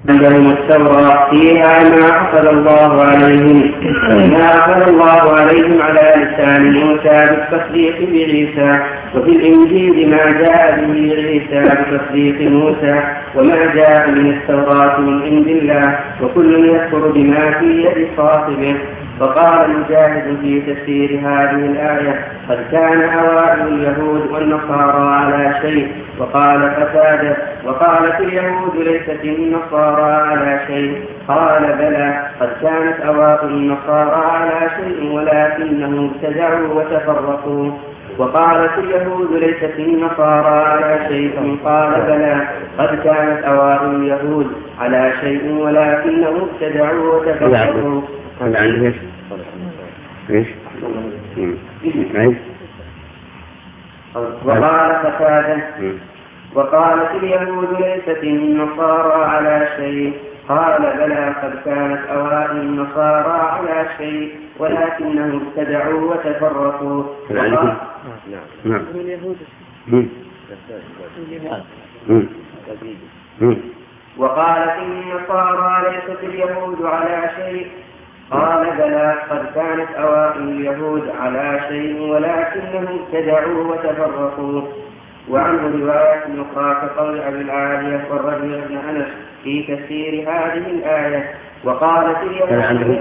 عندهم التوراة فيها ما أخذ الله عليهم على لسان موسى بالتصديق بعيسى، وفي الإنجيل ما جاء به عيسى بتصديق موسى وما جاء من التوراة من عند الله، وكل يكفر بما في يد صاحبه. فقال مجاهد في تفسير هذه الآية: قد كان أوائل اليهود والنصارى على شيء. وقال قتادة: وقالت اليهود ليست النصارى على شيء. قال: بلى، قد كانت أوائل النصارى على شيء ولكنهم ابتدعوا وتفرقوا. وقالت اليهود ليست النصارى على شيء. قال: بلى، قد كانت أوائل اليهود على شيء ولكنهم ابتدعوا وتفرقوا. وقال قتادة: وقالت اليهود ليست النصارى على شيء. قال: بلى، قد كانت أوائل النصارى على شيء ولكنهم ابتدعوا وتفرقوا. وقالت النصارى ليست اليهود على شيء. قال: بلى، قد كانت أوائل اليهود على شيء ولكنهم ابتدعوا وتفرقوا. وعنه رواية أخرى كقول أبي العالية والربيع بن أنس في تفسير هذه الآية: وقالت اليهود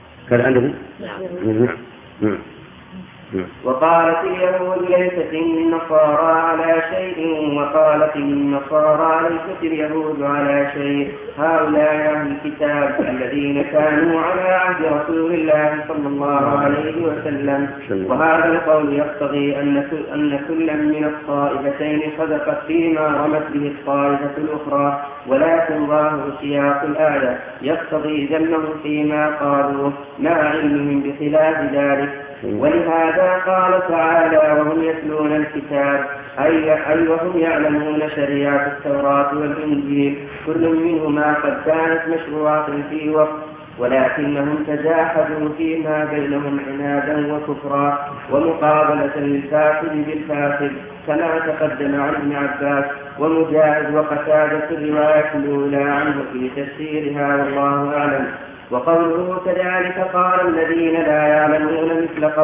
وقالت اليهود ليست النصارى على شيء وقالت النصارى ليست اليهود على شيء. هؤلاء أهل الكتاب الذين كانوا على عهد رسول الله صلى الله عليه وسلم. وهذا القول يقتضي أن كل من الطائفتين صدقت فيما رمت به الطائفة الأخرى، ولكن ظاهر سياق الآية يقتضي ذمهم فيما قالوا مع علمهم بخلاف ذلك. ولهذا قال تعالى: وهم يتلون الكتاب، أي وهم يعلمون شريعة التوراة والإنجيل، كل منهما قد كانت مشروعة في وقت، ولكنهم تجاحدوا فيما بينهم عنادا وكفرا ومقابلة للفاسد بالفاسد، كما تقدم عن ابن عباس ومجاهد وقتادة الرواية الأولى عنه في تفسيرها، والله أعلم. وقوله كذلك قال الذين لا يعلمون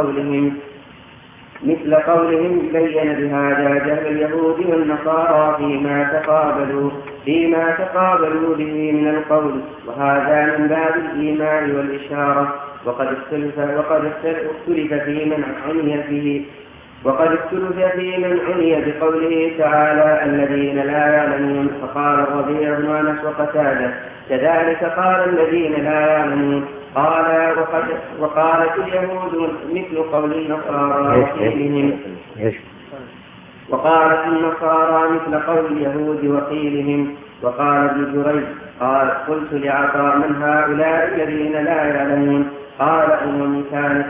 مثل قولهم بين بهذا جهل اليهود والنصارى فيما تقابلوا به من القول، وهذا من باب الإيمان والإشارة. وقد اختلف في من عني بقوله تعالى الذين لا يعلمون. فقال الربيع بن أنس وقتادة: كذلك قال الذين لا يعلمون. قال: وقالت اليهود مثل قول النصارى وقيلهم. وقالت النصارى مثل قول اليهود وقيلهم. وقال ابن جريج: قلت لعطاء: من هؤلاء الذين لا يعلمون؟ قال: أمم كانت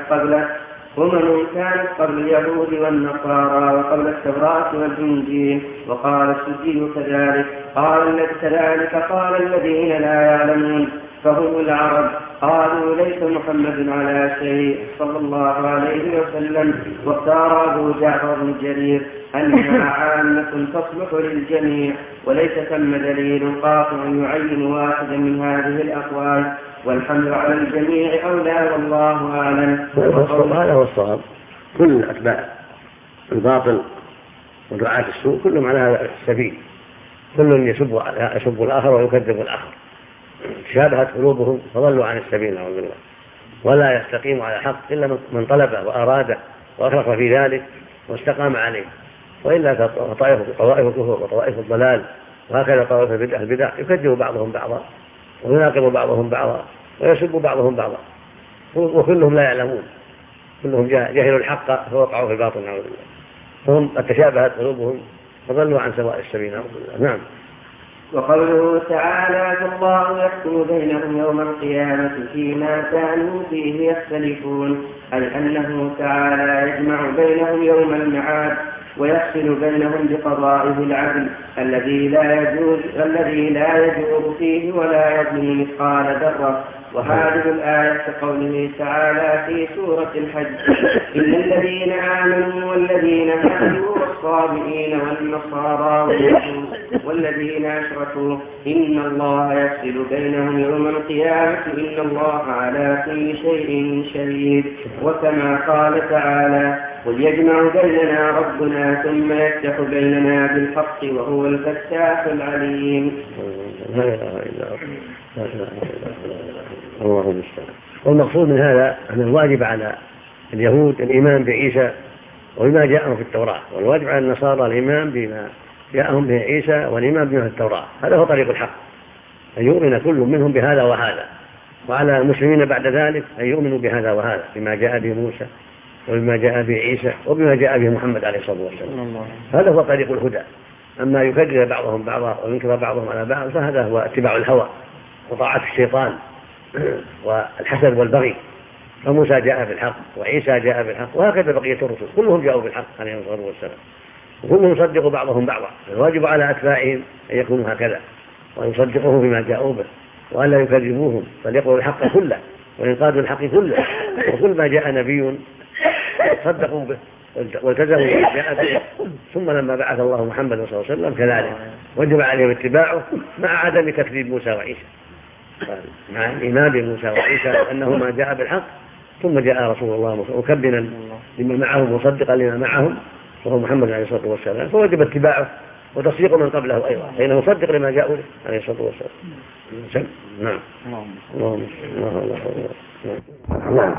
قبل اليهود والنصارى وقبل التوراة والإنجيل. وقال السدي كذلك. قال الذين لا يعلمون فهم العرب. قالوا: ليس محمد على شيء صلى الله عليه وسلم. واختار أبو جعفر بن جرير أنها عامة تصلح للجميع، وليس ثم دليل قاطع يعين واحدا من هذه الأقوال، والحمل على الجميع أولى، والله أعلم. هذا هو الصواب. كل أتباع الباطل ودعاة السوء كلهم على هذا السبيل، كل يسب الآخر ويكذب الآخر، شابهت قلوبهم فضلوا عن السبيل نعوذ بالله، ولا يستقيم على حق إلا من طلبه وأراده وأخلص في ذلك واستقام عليه، وإلا طوائف الكفر وطوائف الضلال وهكذا طوائف البدع يكذب بعضهم بعضا ويناقض بعضهم بعضا ويسب بعضهم بعضا، وكلهم لا يعلمون، كلهم جاهلوا الحق فوقعوا في الباطل نعوذ بالله، فهم قد تشابهت قلوبهم فضلوا عن سواء السبيل نعوذ بالله. نعم. وقوله تعالى: فالله يحكم بينهم يوم القيامة فيما كانوا فيه يختلفون، أي أنه تعالى يجمع بينهم يوم المعاد. ويفصل بينهم بقضائه العدل الذي لا يجور فيه ولا يظلم مثقال ذرة. وهذه الآية كقوله تعالى في سورة الحج: إن الذين آمنوا والذين هادوا والصابئين والنصارى والذين أشركوا إن الله يفصل بينهم يوم القيامة إن الله على كل شيء شهيد. وكما قال تعالى: قل يجمع بيننا ربنا ثم يفتح بيننا بالحق وهو الفتاح العليم. الله المستعان. والمقصود من هذا أن الواجب على اليهود الإيمان بعيسى وبما جاءهم في التوراة، والواجب على النصارى الإيمان بما جاءهم به عيسى والإيمان بما في التوراة. هذا هو طريق الحق، أن يؤمن كل منهم بهذا وهذا، وعلى المسلمين بعد ذلك أن يؤمنوا بهذا وهذا، بما جاء به موسى وبما جاء به عيسى وبما جاء به محمد عليه الصلاة والسلام. هذا هو طريق الهدى. أما يكذب بعضهم بعضا وينكر بعضهم على بعض فهذا هو اتباع الهوى وطاعة الشيطان والحسد والبغي. فموسى جاء بالحق وعيسى جاء بالحق وهكذا بقية الرسل كلهم جاءوا بالحق عليهم الصلاة والسلام، وكلهم يصدق بعضهم بعضا. الواجب على أتباعهم أن يكونوا هكذا وأن يصدقوهم بما جاءوا به وأن لا يكذبوهم، بل يقولوا الحق كله وينقادوا الحق كله، وكل ما جاء نبي صدقوا به والتزموا بما جاء به. ثم لما بعث الله محمد صلى الله عليه وسلم كذلك وجب عليهم اتباعه مع عدم تكذيب موسى وعيسى، مع الإيمان بموسى وعيسى أنهما جاء بالحق، ثم جاء رسول الله مكبنا لما معهم مصدقا لما معهم وهو محمد عليه الصلاة والسلام، فوجب اتباعه وتصديق من قبله أيضا، فإنه مصدق لما جاءوا عليه الصلاة والسلام. نعم. نعم.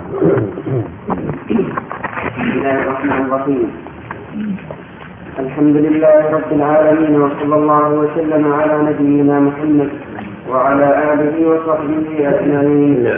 بسم الله الرحمن الرحيم. الحمد لله رب العالمين، وصلى الله وسلم على نبينا محمد وعلى آله وصحبه أجمعين.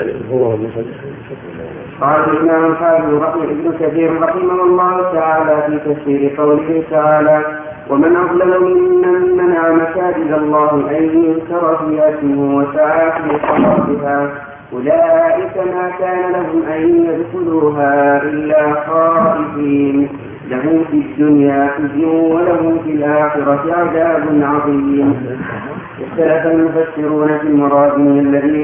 قال الإمام الحافظ ابن كثير رحمه الله تعالى في تفسير قوله تعالى: ومن أظلم ممن منع مساجد الله أن يذكر فيها اسمه وسعى في خرابها أولئك ما كان لهم أن يدخلوها إلا خائفين لهم في الدنيا خزي ولهم في الآخرة عذاب عظيم. اختلف المفسرون في المراد من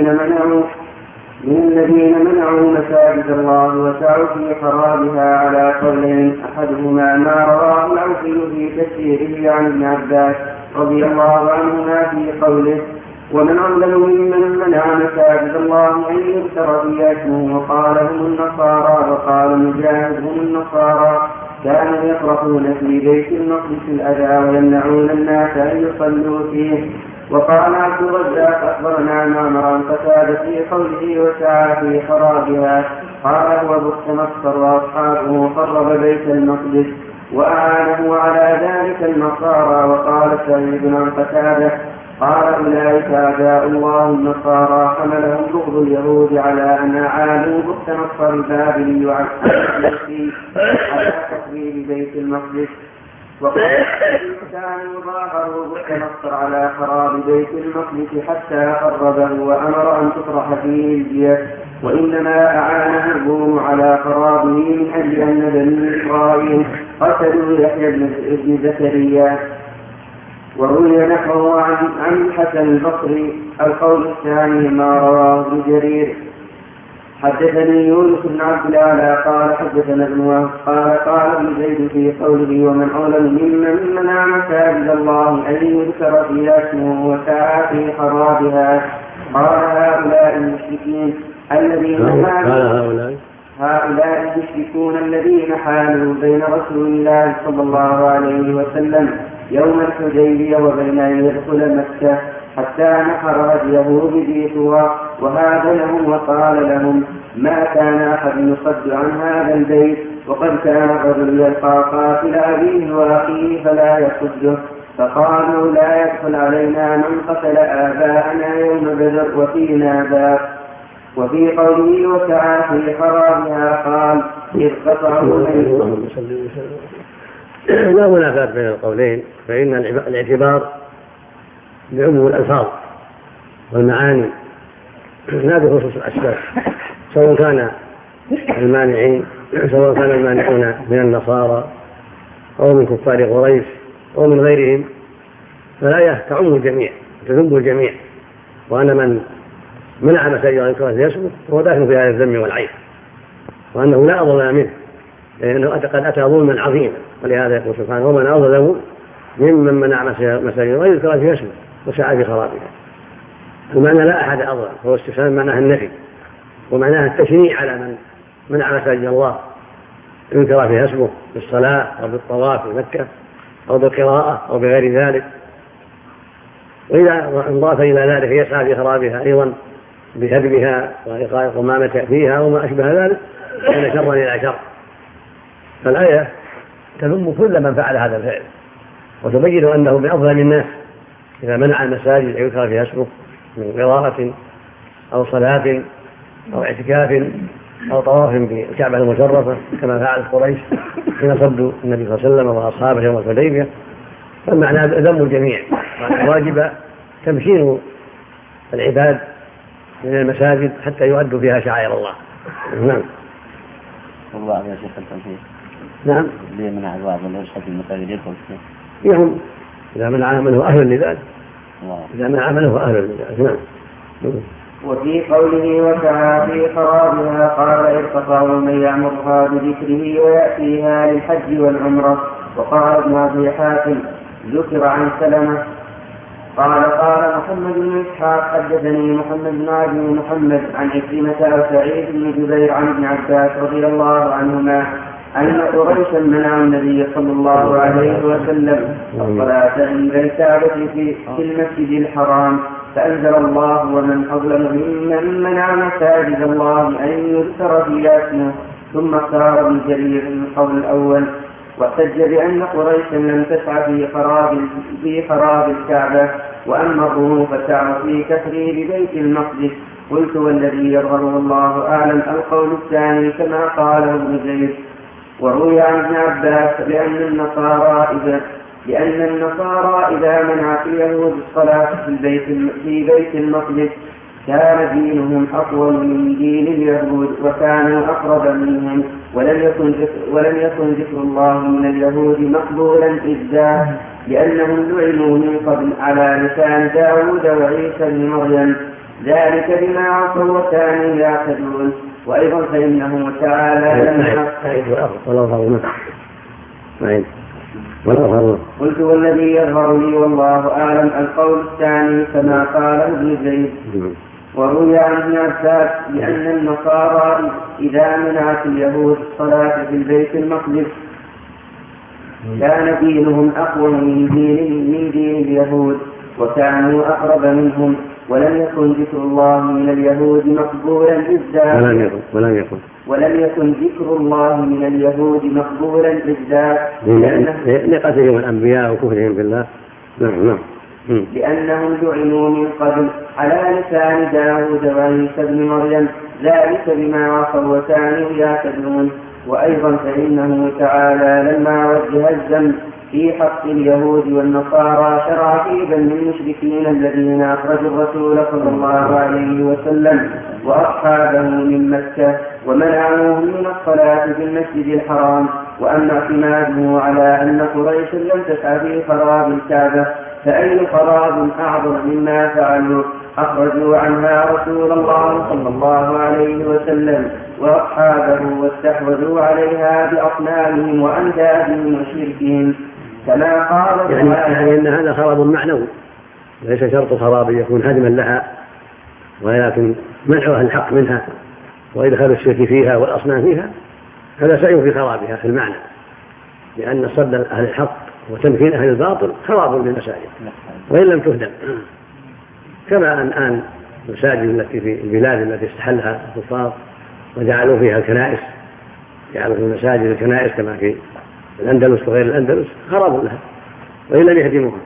الذين منعوا مساجد الله وسعوا في خرابها على قولين: أحدهما ما رواه العوفي في تفسيره عن ابن عباس رضي الله عنهما في قوله: ومن أظلم ممن منع مساجد الله أن يذكر فيها اسمه وقال هم النصارى، وقال مجاهد هم النصارى كانوا يطرحون في بيت المقدس الأذى ويمنعون الناس أن يصلوا فيه. وقال عبد الرزاق أخبرنا معمر عن قتادة في قوله وسعى في خرابها قال هو بخت مصر وأصحابه خرب بيت المقدس وأعانه على ذلك النصارى. وقال سعيد عن قتادة قال أولئك أعداء الله النصارى حملهم بغض اليهود على أن أعانوا بخت مصر البابلي على تخريب بيت المقدس. وقال كانوا ظاهروا بخت مصر على خراب بيت المقدس حتى خربه وأمر أن تطرح فيه الجية، وإنما أعانه الروم على خرابه من أجل أن بني إسرائيل قتلوا يحيى بن زكريا. وروي نحوه عن الحسن البصري. القول الثاني ما رواه ابن جرير. حدثني يونس بن عبد الأعلى قال حدثنا ابن وهب قال ابن زيد في قوله ومن أظلم ممن منع مساجد الله أن يذكر فيها اسمه وسعى في خرابها قال هؤلاء المشركين الذين حالوا بين رسول الله صلى الله عليه وسلم يوم الحديبية وبين أن يدخل مكة حتى نحر هديه بذي طوى وهذا لهم وقال لهم ما كان أحد يصد عن هذا البيت وقد كان الرجل يلقى قاتل أبيه وأخيه فلا يصده، فقالوا لا يدخل علينا من قتل آباءنا يوم بدر وفينا باب. وفي قوله وسعى في خرابها قال إذ قطعوا لا منافاة بين القولين، فإن الاعتبار بعموم الألفاظ والمعاني لا بخصوص الأسباب، سواء كان المانعون من النصارى أو من كفار قريش أو من غيرهم، فالآية تعم الجميع تذم الجميع، وأن من منع مساجد الله يذكر فيها اسمه هو داخل في هذا الذم والعيب، وأنه لا أظلم منه لأنه قد أتى ظلما عظيما. ولهذا يقول سبحانه: ومن أظلم ممن منع مساجد الله يذكر فيها اسمه وسعى في خرابها. المعنى لا أحد أظلم، هو استفهام معناه النفي، ومعناه التشنيع على من منع مساجد الله يذكر فيها اسمه بالصلاة أو بالطواف في مكة أو بالقراءة أو بغير ذلك. وإذا انضاف إلى ذلك يسعى في خرابها أيضا بهدمها وإلقاء القمامة فيها وما أشبه ذلك، كان شرا إلى شر. فالآية تذم كل من فعل هذا الفعل، وتبين أنه من أظلم الناس إذا منع المساجد يذكر فيها اسمه من قراءة أو صلاة أو اعتكاف أو طواف بالكعبة المشرفة كما فعلت قريش حين صدوا النبي صلى الله عليه وسلم وأصحابه يوم الحديبية. فالمعنى ذم الجميع، واجب تمكين العباد من المساجد حتى يؤدوا فيها شعائر الله. نعم. والله يا شيخ التنفيذ. نعم. ليه منع الواعظ والإرشاد في المساجد يدخل فيه؟ يهم إذا منع عمله أهل لذلك. إذا منع عمله أهل لذلك. نعم. وفي قوله: وسعى في خرابها، قال: ارتقى من يعمرها بذكره ويأتيها للحج والعمرة. وقال ابن أبي حاتم: ذكر عن سلمة قال: قال محمد بن إسحاق: حدثني محمد بن عبد محمد عن عكرمة وسعيد بن جبير عن ابن عباس رضي الله عنهما أن قريشا منعوا النبي صلى الله عليه وسلم الصلاة عند الكعبة في المسجد الحرام، فأنزل الله: ومن أظلم ممن منع مساجد الله أن يذكر فيها اسمه. ثم اختار ابن جرير من القول الأول، واحتج بأن قريشا لم تسعى في خراب الكعبة، وأما الروم فسعوا في تخريب بيت المقدس. قلت: والذي يظهر الله أعلم القول الثاني كما قاله ابن زيد. وروي عن ابن عباس بأن النصارى إذا منعت اليهود الصلاة في بيت المقدس كان دينهم أقوى من دين اليهود وكانوا أقرب منهم، ولم يكن ذكر الله من اليهود مقبولا إذ لأنهم لعنوا من قبل على لسان داود وعيسى بن مريم، ذلك بما عصوا وكانوا يعتدون. وأيضا فإنه تعالى قلت: والذي يظهر لي والله أعلم القول الثاني كما قال ابن زيد. وروي عن ابن عباس بأن النصارى إذا منعت اليهود الصلاة في البيت المقدس كان دينهم أقوى من دين اليهود وكانوا أقرب منهم، ولم يكن ذكر الله من اليهود مقبولا بالذات ولم يكن ذكر الله من اليهود مقبولا بالذات لقتلهم الأنبياء وكفرهم بالله. نعم. لأنهم لعنوا من قبل على لسان داود وعيسى بن مريم، ذلك بما عصوا وكانوا يعتدون. وأيضا فإنه تعالى لما وجه الذنب في حق اليهود والنصارى شرع في ذم المشركين الذين أخرجوا الرسول صلى الله عليه وسلم وأصحابه من مكة ومنعوهم من الصلاة في المسجد الحرام. وأما اعتماده على أن قريشا لم تسعى في خراب الكعبة فأي خراب أعظم مما فعلوا. أخرجوا عنها رسول الله صلى الله عليه وسلم وأصحابه واستحوذوا عليها بأصنامهم وأندادهم وشركهم كما قال يعني أن هذا خراب معنوي، ليس شرط خراب يكون هدما لها، ولكن منعها الحق منها وإدخال الشرك فيها والأصنام فيها هذا سعي في خرابها في المعنى، لأن صد أهل الحق وتمكين أهل الباطل خراب للمساجد وإن لم تهدم، كما الآن المساجد التي في البلاد التي استحلها الكفار وجعلوا فيها الكنائس، جعلوا في المساجد الكنائس كما في الأندلس وغير الأندلس خراب لها وإن لم يهدموها.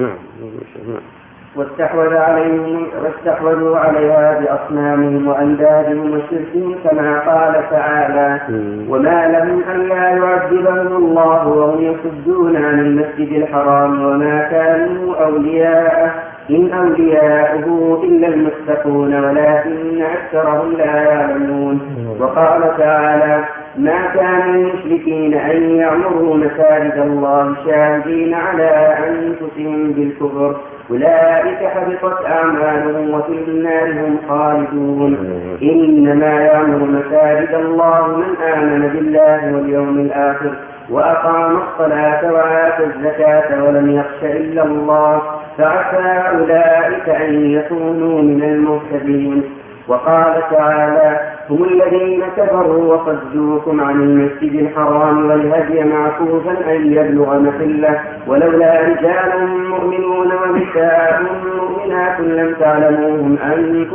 واستحوذوا عليها بأصنامهم وأندادهم وشركهم كما قال تعالى: وما لهم ألا يعذبهم الله وهم يصدون عن المسجد الحرام وما كانوا أولياءه إن أولياؤه إلا المتقون ولكن أكثرهم لا يعلمون. وقال تعالى: ما كان للمشركين أن يعمروا مساجد الله شاهدين على أنفسهم بالكفر أولئك حبطت أعمالهم وفي النار هم خالدون. إنما يعمر مساجد الله من آمن بالله واليوم الآخر وأقام الصلاة وآتى الزكاة ولم يخش إلا الله فعسى أولئك أن يكونوا من المهتدين. وقال تعالى: هم الذين كفروا وصدوكم عن المسجد الحرام والهدي معكوفا أن يبلغ محله ولولا رجال مؤمنون ونساء مؤمنات لم تعلموهم أن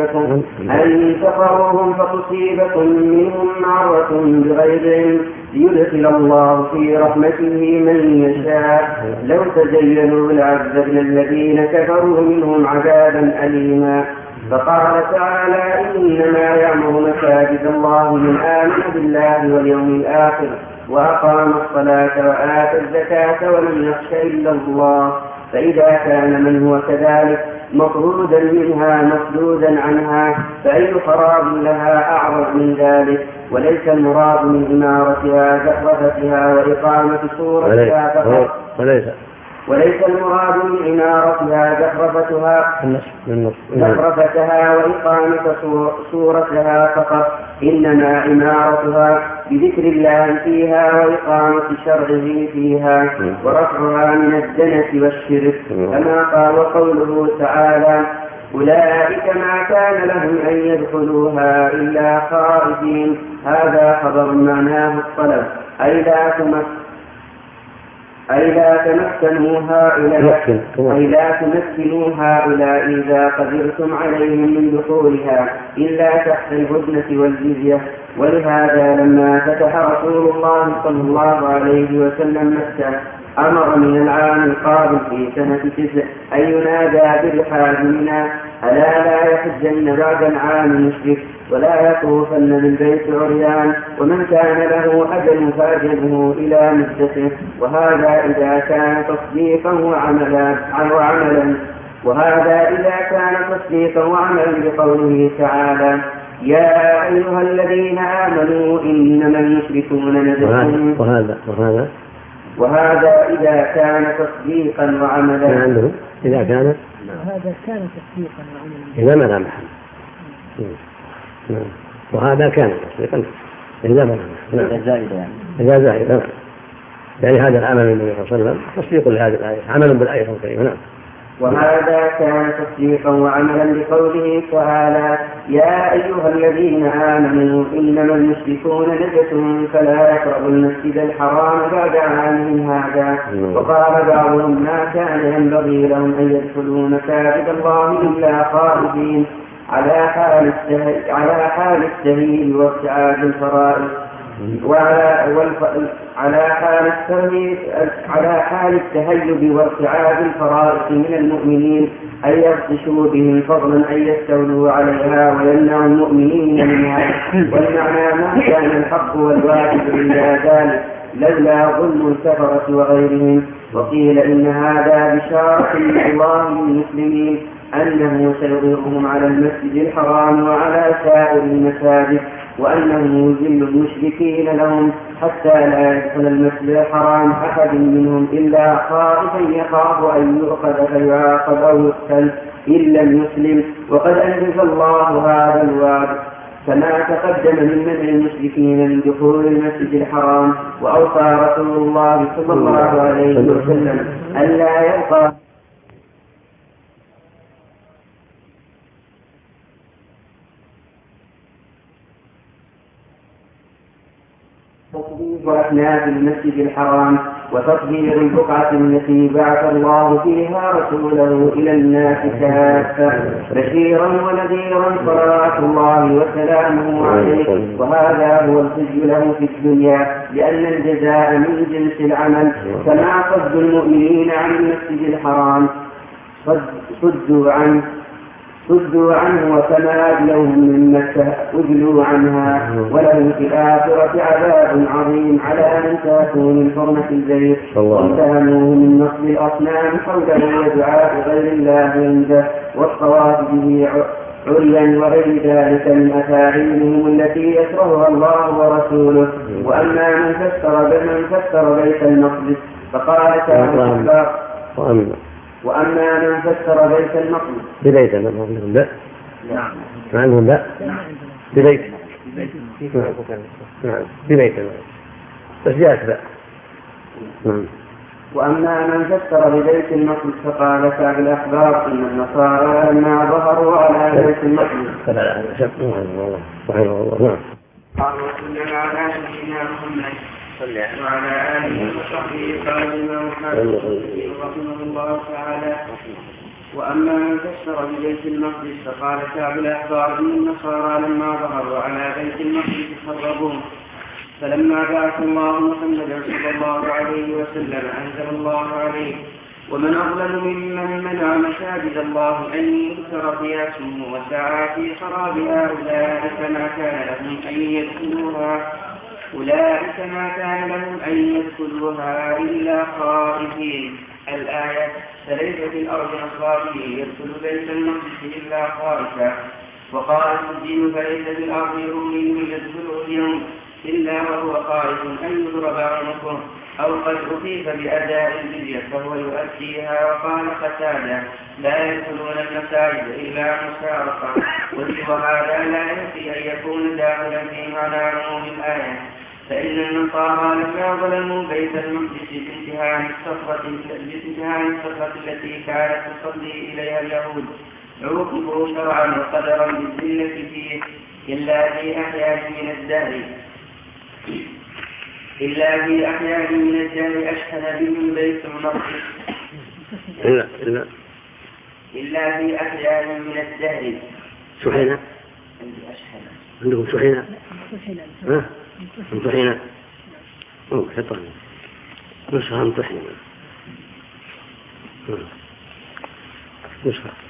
تقروهم فتصيبكم منهم معرة بغير علم ليدخل الله في رحمته من يشاء لو تزينوا لعذبنا الذين كفروا منهم عذابا أليما. فقال تعالى: إنما يعمر مساجد الله من آمن بالله واليوم الآخر وأقام الصلاة وآتى الزكاة ولم يخش إلا الله. فإذا كان من هو كذلك مطرودا منها مسدودا عنها فأي خراب لها أعظم من ذلك. وليس المراد من إمارتها زخرفتها وإقامة صورتها فقط وليس المراد من إمارتها زخرفتها وإقامة صورتها فقط، إنما إمارتها بذكر الله فيها وإقامة شرعه فيها ورفعها من الدنس والشرك، كما قال قوله تعالى: أولئك ما كان لهم أن يدخلوها إلا خائفين. هذا خبر معناه الطلب، أي لا تمكنوا هؤلاء إذا قدرتم عليهم من دخولها إلا تحت الهدنة والجزية. ولهذا لما فتح رسول الله صلى الله عليه وسلم مكة أمر من العام القادم في سنة 9 أن ينادى بالحاج منا: ألا لا يحجن بعد العام مشرك ولا يطوفن بالبيت عريان، ومن كان له أجل فأجله إلى مدته. وهذا إذا كان تصديقا وعملا بقوله تعالى: يا أيها الذين آمنوا إنما المشركون نجس. وهذا إذا كان تصديقا وعملا. إذا كان تصديقا وعملا. إذا ما لا محل. وهذا كان تصديقا إذا ما لا محل. إذا زائد يعني هذا العمل من النبي صلى الله عليه وسلم تصديق لهذه الآية، عمل بالآية الكريمة. نعم. وهذا كان تصديقا وعملا بقوله تعالى: يا أيها الذين آمنوا إنما المشركون نجس فلا يقربوا المسجد الحرام بعد عامهم هذا. وقال بعضهم: ما كان ينبغي لهم أن يدخلوا مساجد الله إلا خائفين على حال التهيئ وابتعاد الفرائض على حال التهيب وارتعاد الفرائض من المؤمنين أن يبطشوا بهم فضلا أن يستولوا عليها ويمنعوا المؤمنين منها. والمعنى: ما كان الحق والواجب إلا ذلك لولا ظلم الكفرة وغيرهم. وقيل إن هذا بشارة من الله للمسلمين أنه سيظهرهم على المسجد الحرام وعلى سائر المساجد، وأنه يذل المشركين لهم حتى لا يدخل المسجد الحرام أحد منهم إلا خائفا يخاف أن يؤخذ فيعاقب أو يقتل إن لم يسلم. وقد أنجز الله هذا الوعد كما تقدم من منع المشركين من دخول المسجد الحرام. وأوصى رسول الله صلى الله عليه وسلم ألا يبقى وأحناف المسجد الحرام وتطهير البقعة التي بعث الله فيها رسوله إلى الناس كافة بشيرا ونذيرا صلوات الله وسلامه عليه. وهذا هو الخزي له في الدنيا، لأن الجزاء من جنس العمل. كما صد المؤمنين عن المسجد الحرام صدوا صدوا عنه وكما أجلوهم من مكة أجلوا عنها، ولهم في الآخرة عذاب عظيم على من تاتوا من حرمة البيت واتهموه من نصب الأصنام حوله ودعاء غير الله عنده والطواف به عريا وغير ذلك من أفاعيلهم التي يكرهها الله ورسوله. وأما من فسر بيت المقدس فقال تعالى وأما من فسر بيت المقدس ببيت عندهم لا ما عندهم لا ببيت ببيت بس جاءت لا. وأما من فسر ببيت المقدس فقال كعب الأحبار إن النصارى لما ظهروا على بيت المقدس وصلى على سيدنا محمد وعلى آله وصحبه قال الإمام رحمه الله تعالى وأما من فسر ببيت المقدس فقال كعب الأحبار إن النصارى لما ظهروا على بيت المقدس خربوه فلما بعث الله محمدا صلى الله عليه وسلم أنزل الله عليه ومن أظلم ممن منع مساجد الله أن يذكر فيها اسمه وسعى في خرابها أولئك ما كان لهم أن يدخلوها إلا خائفين. الآية فليس في الأرض أصابه يدخل بيت المقدس إلا خائفا. وقال الدين فليس في الأرض أمي يدخله اليوم إلا وهو خائف أن يضرب عنقه أو قد أصيب بأداء الجزية فهو يؤديها. وقال قتادة لا يدخلون المساجد إلا مشارقة. وهذا لا ينفي أن يكون داخلا في معنى عموم الآية فإن النصارى لما ظلموا بيت المقدس بانتهاء الصخرة التي كانت تصلي إليها اليهود عوقبوا شرعا وقدرا بالذلة فيه إلا في أحيان من الدهر أشهد بهم بيت المقدس إلا في أحيان من الدهر شحنة عندكم شحنة امتحنا حطها نسخة امتحنا نسخة.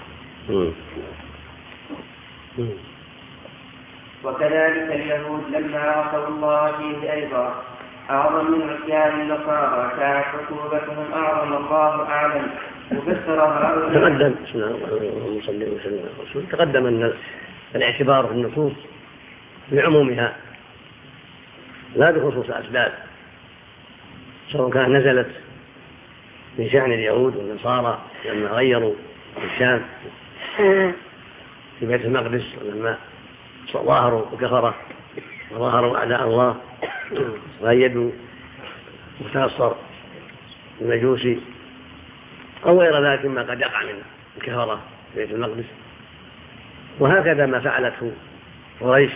وكذلك اليهود لما عصوا الله فيه أيضا أعظم من عصيان النصارى كانت عقوبتهم أعظم الله أعلم. وفسرها تقدم بسم الله الرحمن الرحيم تقدم أن الاعتبار في النصوص بعمومها لا بخصوص أسباب سواء كان نزلت من شأن اليهود والنصارى لما غيروا الشام في بيت المقدس ولما ظاهروا وكفروا وظاهروا أعداء الله وأيدوا متنصر المجوسي أو غير ذلك مما قد يقع من الكفرة في بيت المقدس. وهكذا ما فعلته قريش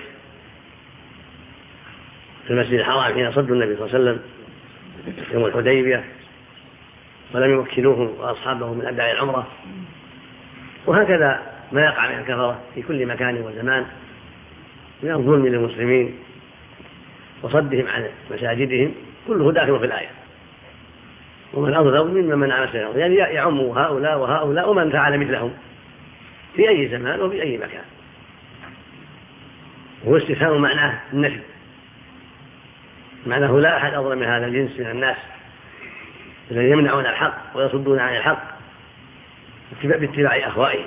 في المسجد الحرام حين صدوا النبي صلى الله عليه وسلم يوم الحديبية ولم يمكنوه وأصحابه من أداء العمرة. وهكذا ما يقع من الكفرة في كل مكان وزمان من الظلم للمسلمين وصدهم عن مساجدهم كله داخل في الآية. ومن أظلم ممن منع مساجد يعني يعم هؤلاء وهؤلاء ومن فعل مثلهم في أي زمان وفي أي مكان. هو استفهام معناه النفي معناه لا أحد أظلم من هذا الجنس من الناس الذين يمنعون الحق ويصدون عن الحق باتباع أهوائهم.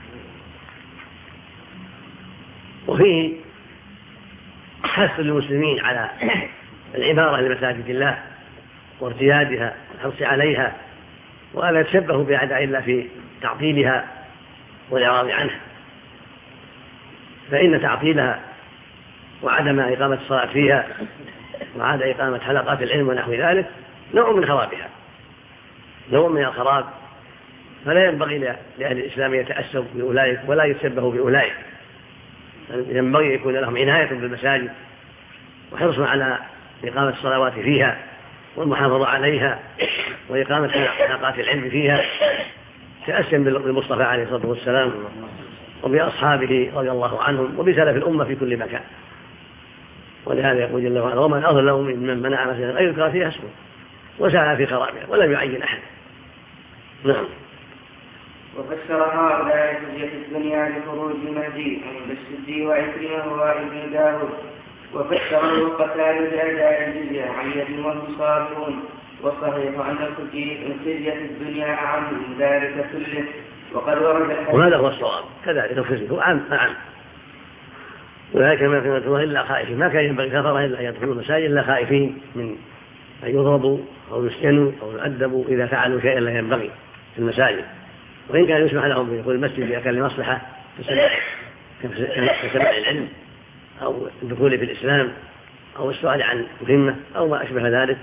وفيه حث للمسلمين على العمارة لمساجد الله وارتيادها والحرص عليها وألا يتشبهوا بأعداء الله في تعطيلها والإعراض عنها، فإن تعطيلها وعدم إقامة الصلاة فيها وعدم إقامة حلقات العلم ونحو ذلك نوع من خرابها، نوع من الخراب. فلا ينبغي لأهل الإسلام يتأسوا بأولئك ولا يتشبهوا بأولئك، ينبغي يكون لهم عناية بالمساجد وحرص على إقامة الصلوات فيها والمحافظة عليها وإقامة حلقات العلم فيها تأسيا بالمصطفى عليه الصلاة والسلام وبأصحابه رضي الله عنهم وبسلف الأمة في كل مكان. ولهذا يقول جل وعلا ومن أظلم ممن منع مساجد غير يذكر فيها اسمه وسعى في خرابها ولم يعين أحد. نعم. وفسر هؤلاء خزي الدنيا بخروج المهدي عند السدي وعكرمة وابن داود، وفسره قتال بأداء الجزية عن يد وهم صابرون. والصحيح أن الخزي الدنيا أعم من ذلك كله. وقد ورد وهذا هو الصواب كذلك الخزي هو أعم وذلك ما كان الله إلا خائفين، ما كان ينبغي كفره إلا أن يدخلوا المساجد إلا خائفين من أن يضربوا أو يسجنوا أو يؤدبوا إذا فعلوا شيئا لا ينبغي في المساجد. وإن كان يسمح لهم بدخول المسجد إذا كان لمصلحة كسماع العلم أو الدخول في الإسلام أو السؤال عن مهمة أو ما أشبه ذلك.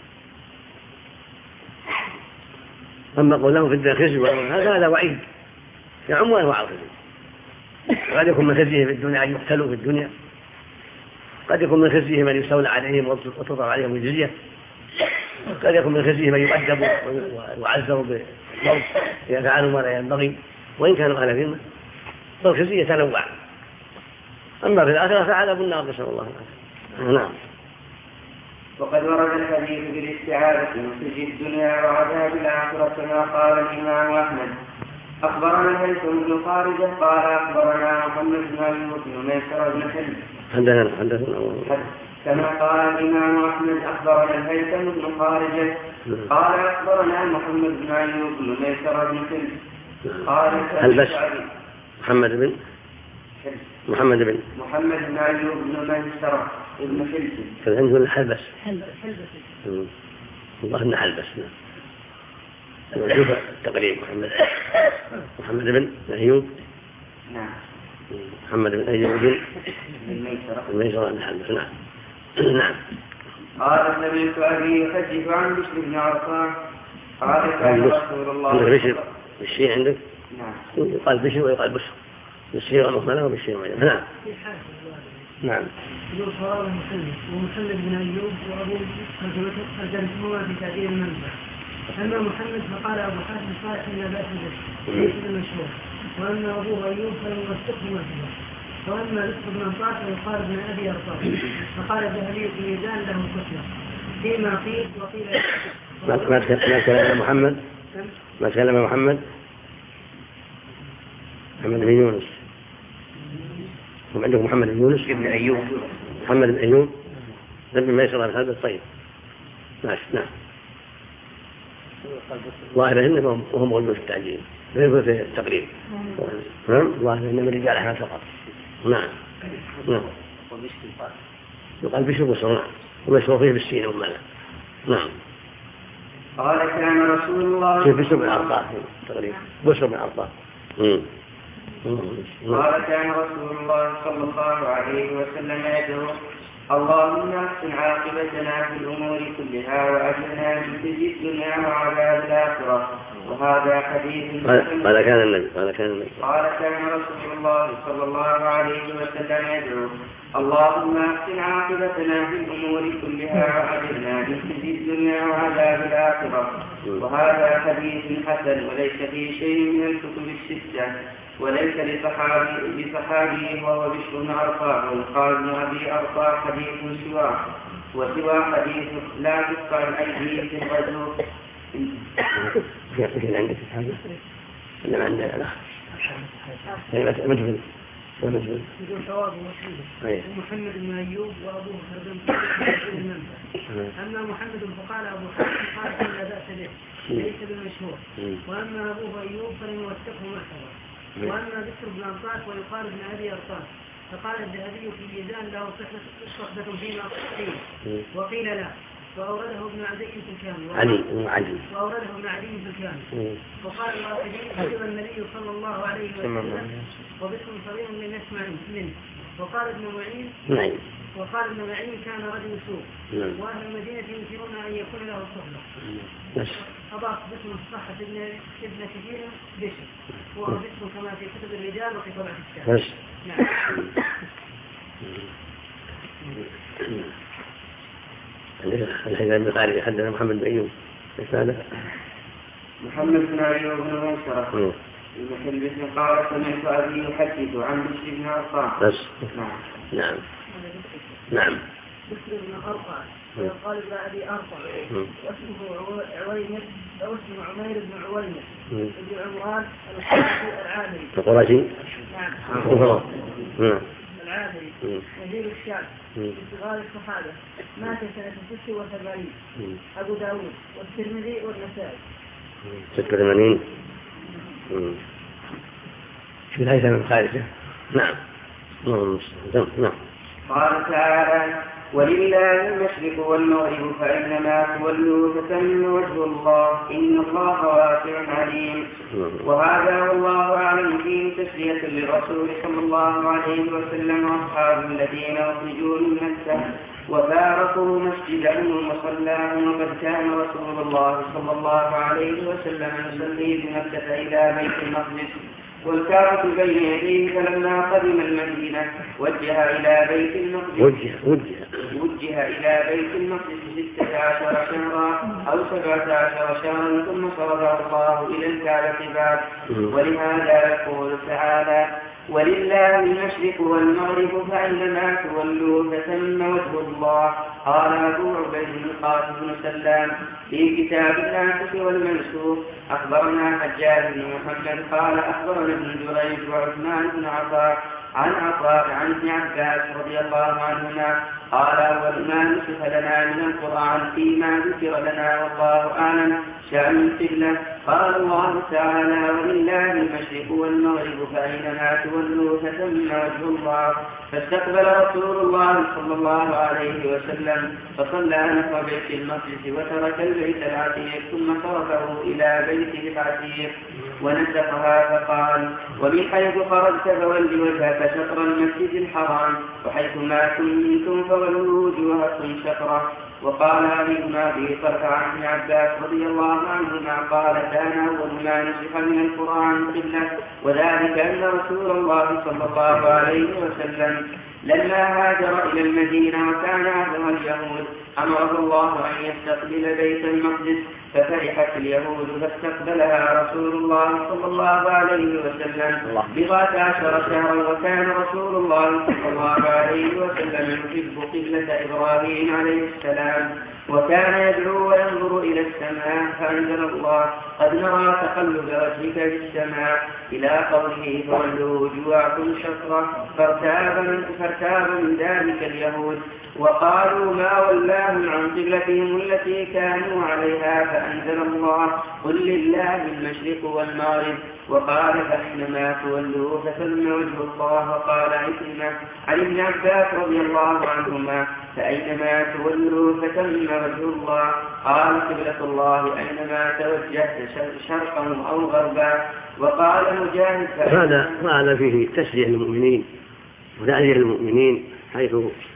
أما قولهم في الدنيا خزي هذا وعيد يعم أنواع الخزي. قد يكون من خزيه في الدنيا أن يقتلوا في الدنيا، قد يكون من خزيه من يستولى عليهم وتضع عليهم الجزية، قد يكون من خزيه من يؤدبوا ويعذروا بالضرب إذا فعلوا ما لا ينبغي وإن كانوا أهل ذمة. فالخزي يتنوع. أما في الآخرة فعذاب النار نسأل الله العافية. نعم. وقد ورد الحديث بالاستعاذة من خزي الدنيا وعذاب الآخرة كما قال الإمام أحمد. أخبرنا الهيثم بن خارجة قال أخبرنا محمد بن أيوب بن ميسر بن حلب كما قال الإمام أحمد. أخبرنا الهيثم بن خارجة قال أخبرنا محمد بن أيوب بن ميسر بن حلب قال محمد بن أيوب بن ميسر بن حلب كان عنده الحلبس الله إنه حلبس. وشوف التقريب محمد بن أيوب محمد بن أيوب بن الميسر بن حلبس. نعم. قال سمعت أبي يحدث عن بشر بن عرفان قال كان رسول الله بشر بالشيء عندك؟ نعم. يقال بشر ويقال بشر بالشيء والمصنع وبالشيء والمصنع. نعم. يقول صواب ومحمد بن أيوب وأبوه ترجمتهما في تعبير المنبع. أما محمد فقال أبو حاتم صالح لا بأس به ليس المشهور، وأما أبوه أيوب فلنوثقه مثله. وأما بشر بن أنطاس فيقال ابن أبي أرطاس، فقال الذهبي في ميزان له كتلة فيما قيل وقيل ما تكلم محمد بن يونس. هم عندكم محمد بن يونس ابن أيوب محمد بن أيوب ابن ميسر بن حلبس. طيب ماشي. نعم. ظاهر إنهم وهم غلبوا في التعجيل غير في التقريب. نعم. ظاهر إنهم رجال أحنا فقط. نعم. يقال بشر بصر. نعم. ومشهور فيه بالسين والملأ. نعم. قال كان رسول الله في بشر بن عرفان تقريبا بشر بن عرفان. قال كان رسول الله صلى الله عليه وسلم يدعو اللهم احسن عاقبتنا في الأمور كلها وأجرنا من خزي الدنيا وعذاب الآخرة. وهذا حديث قال كان رسول الله صلى الله عليه وسلم يدعو اللهم احسن عاقبتنا في الأمور كلها وأجرنا من خزي الدنيا وعذاب الآخرة. وهذا حديث حسن وليس فيه شيء من الكتب الستة وليس لصحابي وهو بشر بن عرفان. ويقال ابن أبي أرطاس حديث وسوى حديث لا تقطع الأيدي في الرجل. يقول ثواب وشيء محمد بن أيوب وأبوه ترجمتهما. أما محمد فقال أبو حاتم قال لا بأس به ليس بالمشهور. وأما أبوه أيوب فلنوثقه مثله. وأما بشر بن أنطاس ويقال ابن أبي أرطاس، فقال الذهبي في ميزان له صحبة فيما قيل وقيل لا. وأورده ابن عدي في الكامل وأورده ابن عدي في الكامل. وقال الرافدي كتب النبي صلى الله عليه وسلم وبشر صغير لم يسمع منه. وقال ابن معين كان رجل سوء وأهل المدينة ينكرون أن يكون له صحبة. أضاف باسم الصحة ابن كثير بشر وهو باسم كما في كتب الرجال وفي طبعة الشعر. نعم. الحين بن حدثنا محمد بن أيوب محمد بن أيوب بن ميسرة المحل باسم قال سمعت أبي يحدث عن بشر بن عرفان. نعم. بكر بن أرقع ويقال ابن أبي أرقع واسمه عويمر أو اسمه عمير بن عويمر بن عمران القرشي العامري القرشي نعم العامري نزيل الشام من صغار الصحابة مات سنة 86 أبو داود والترمذي والنسائي 86 في الهيثم من خارجه. نعم. نعم. قال تعالى ولله المشرق والمغرب فإنما تولوا فثم وجه الله إن الله واسع عليم. وهذا والله أعلم فيه تسلية للرسول صلى الله عليه وسلم وأصحابه الذين أخرجوا من مكة وفارقوا مسجدهم ومصلاهم وقد كان رسول الله صلى الله عليه وسلم يصلي بمكة إلى بيت المقدس والكعبة بين يديه فلما قدم المدينة وجه إلى بيت المقدس 16 شهرا أو 17 شهرا ثم صرف الله إلى الكعبة بعد. ولهذا يقول تعالى ولله المشرق والمغرب فأينما تولوا فثم وجه الله. قال أبو عبيد القاسم بن سلام في كتاب الناسخ والمنسوخ أخبرنا حجاج بن محمد قال أخبرنا ابن جريج وعثمان بن عطاء عن ابن عباس رضي الله عنهما قال أول ما نسخ لنا من القرآن فيما ذكر لنا والله أعلم شأن القبلة قال الله تعالى ولله المشرق والمغرب فأينما تولوا فثم وجه الله. فاستقبل رسول الله صلى الله عليه وسلم فصلى نحو بيت المقدس وترك البيت العتيق ثم صرفه إلى بيته العتيق ونسخها فقال ومن حيث خرجت فول وجهك شطر المسجد الحرام وحيث ما كنتم فولوا وجوهكم شطره. وقال علي بن أبي طلحة عن ابن عباس رضي الله عنهما قال كان أول ما نسخ من القرآن قبلة وذلك أن رسول الله صلى الله عليه وسلم لما هاجر إلى المدينة وكان أهلها اليهود أمره الله أن يستقبل بيت المقدس ففرحت اليهود فاستقبلها رسول الله صلى الله عليه وسلم 17 شهرا وكان رسول الله صلى الله عليه وسلم يحب قبلة إبراهيم عليه السلام وكان يدعو وينظر إلى السماء فأنزل الله قد نرى تقلب وجهك في السماء إلى قوله فولوا وجوهكم شطرة فارتاب من ذلك اليهود وقالوا ما ولاهم عن قبلتهم التي كانوا عليها فأنزل الله قل لله المشرق والمغرب وقال فإنما تولوا فثم وجه الله. وقال عكرمة عن ابن عباس رضي الله عنهما فأينما تولوا فثم وجه الله. قال قبلة الله أينما توجهت شرقا أو غربا. وقال مجاهد هذا فيه تشجيع المؤمنين وتعزية المؤمنين حيث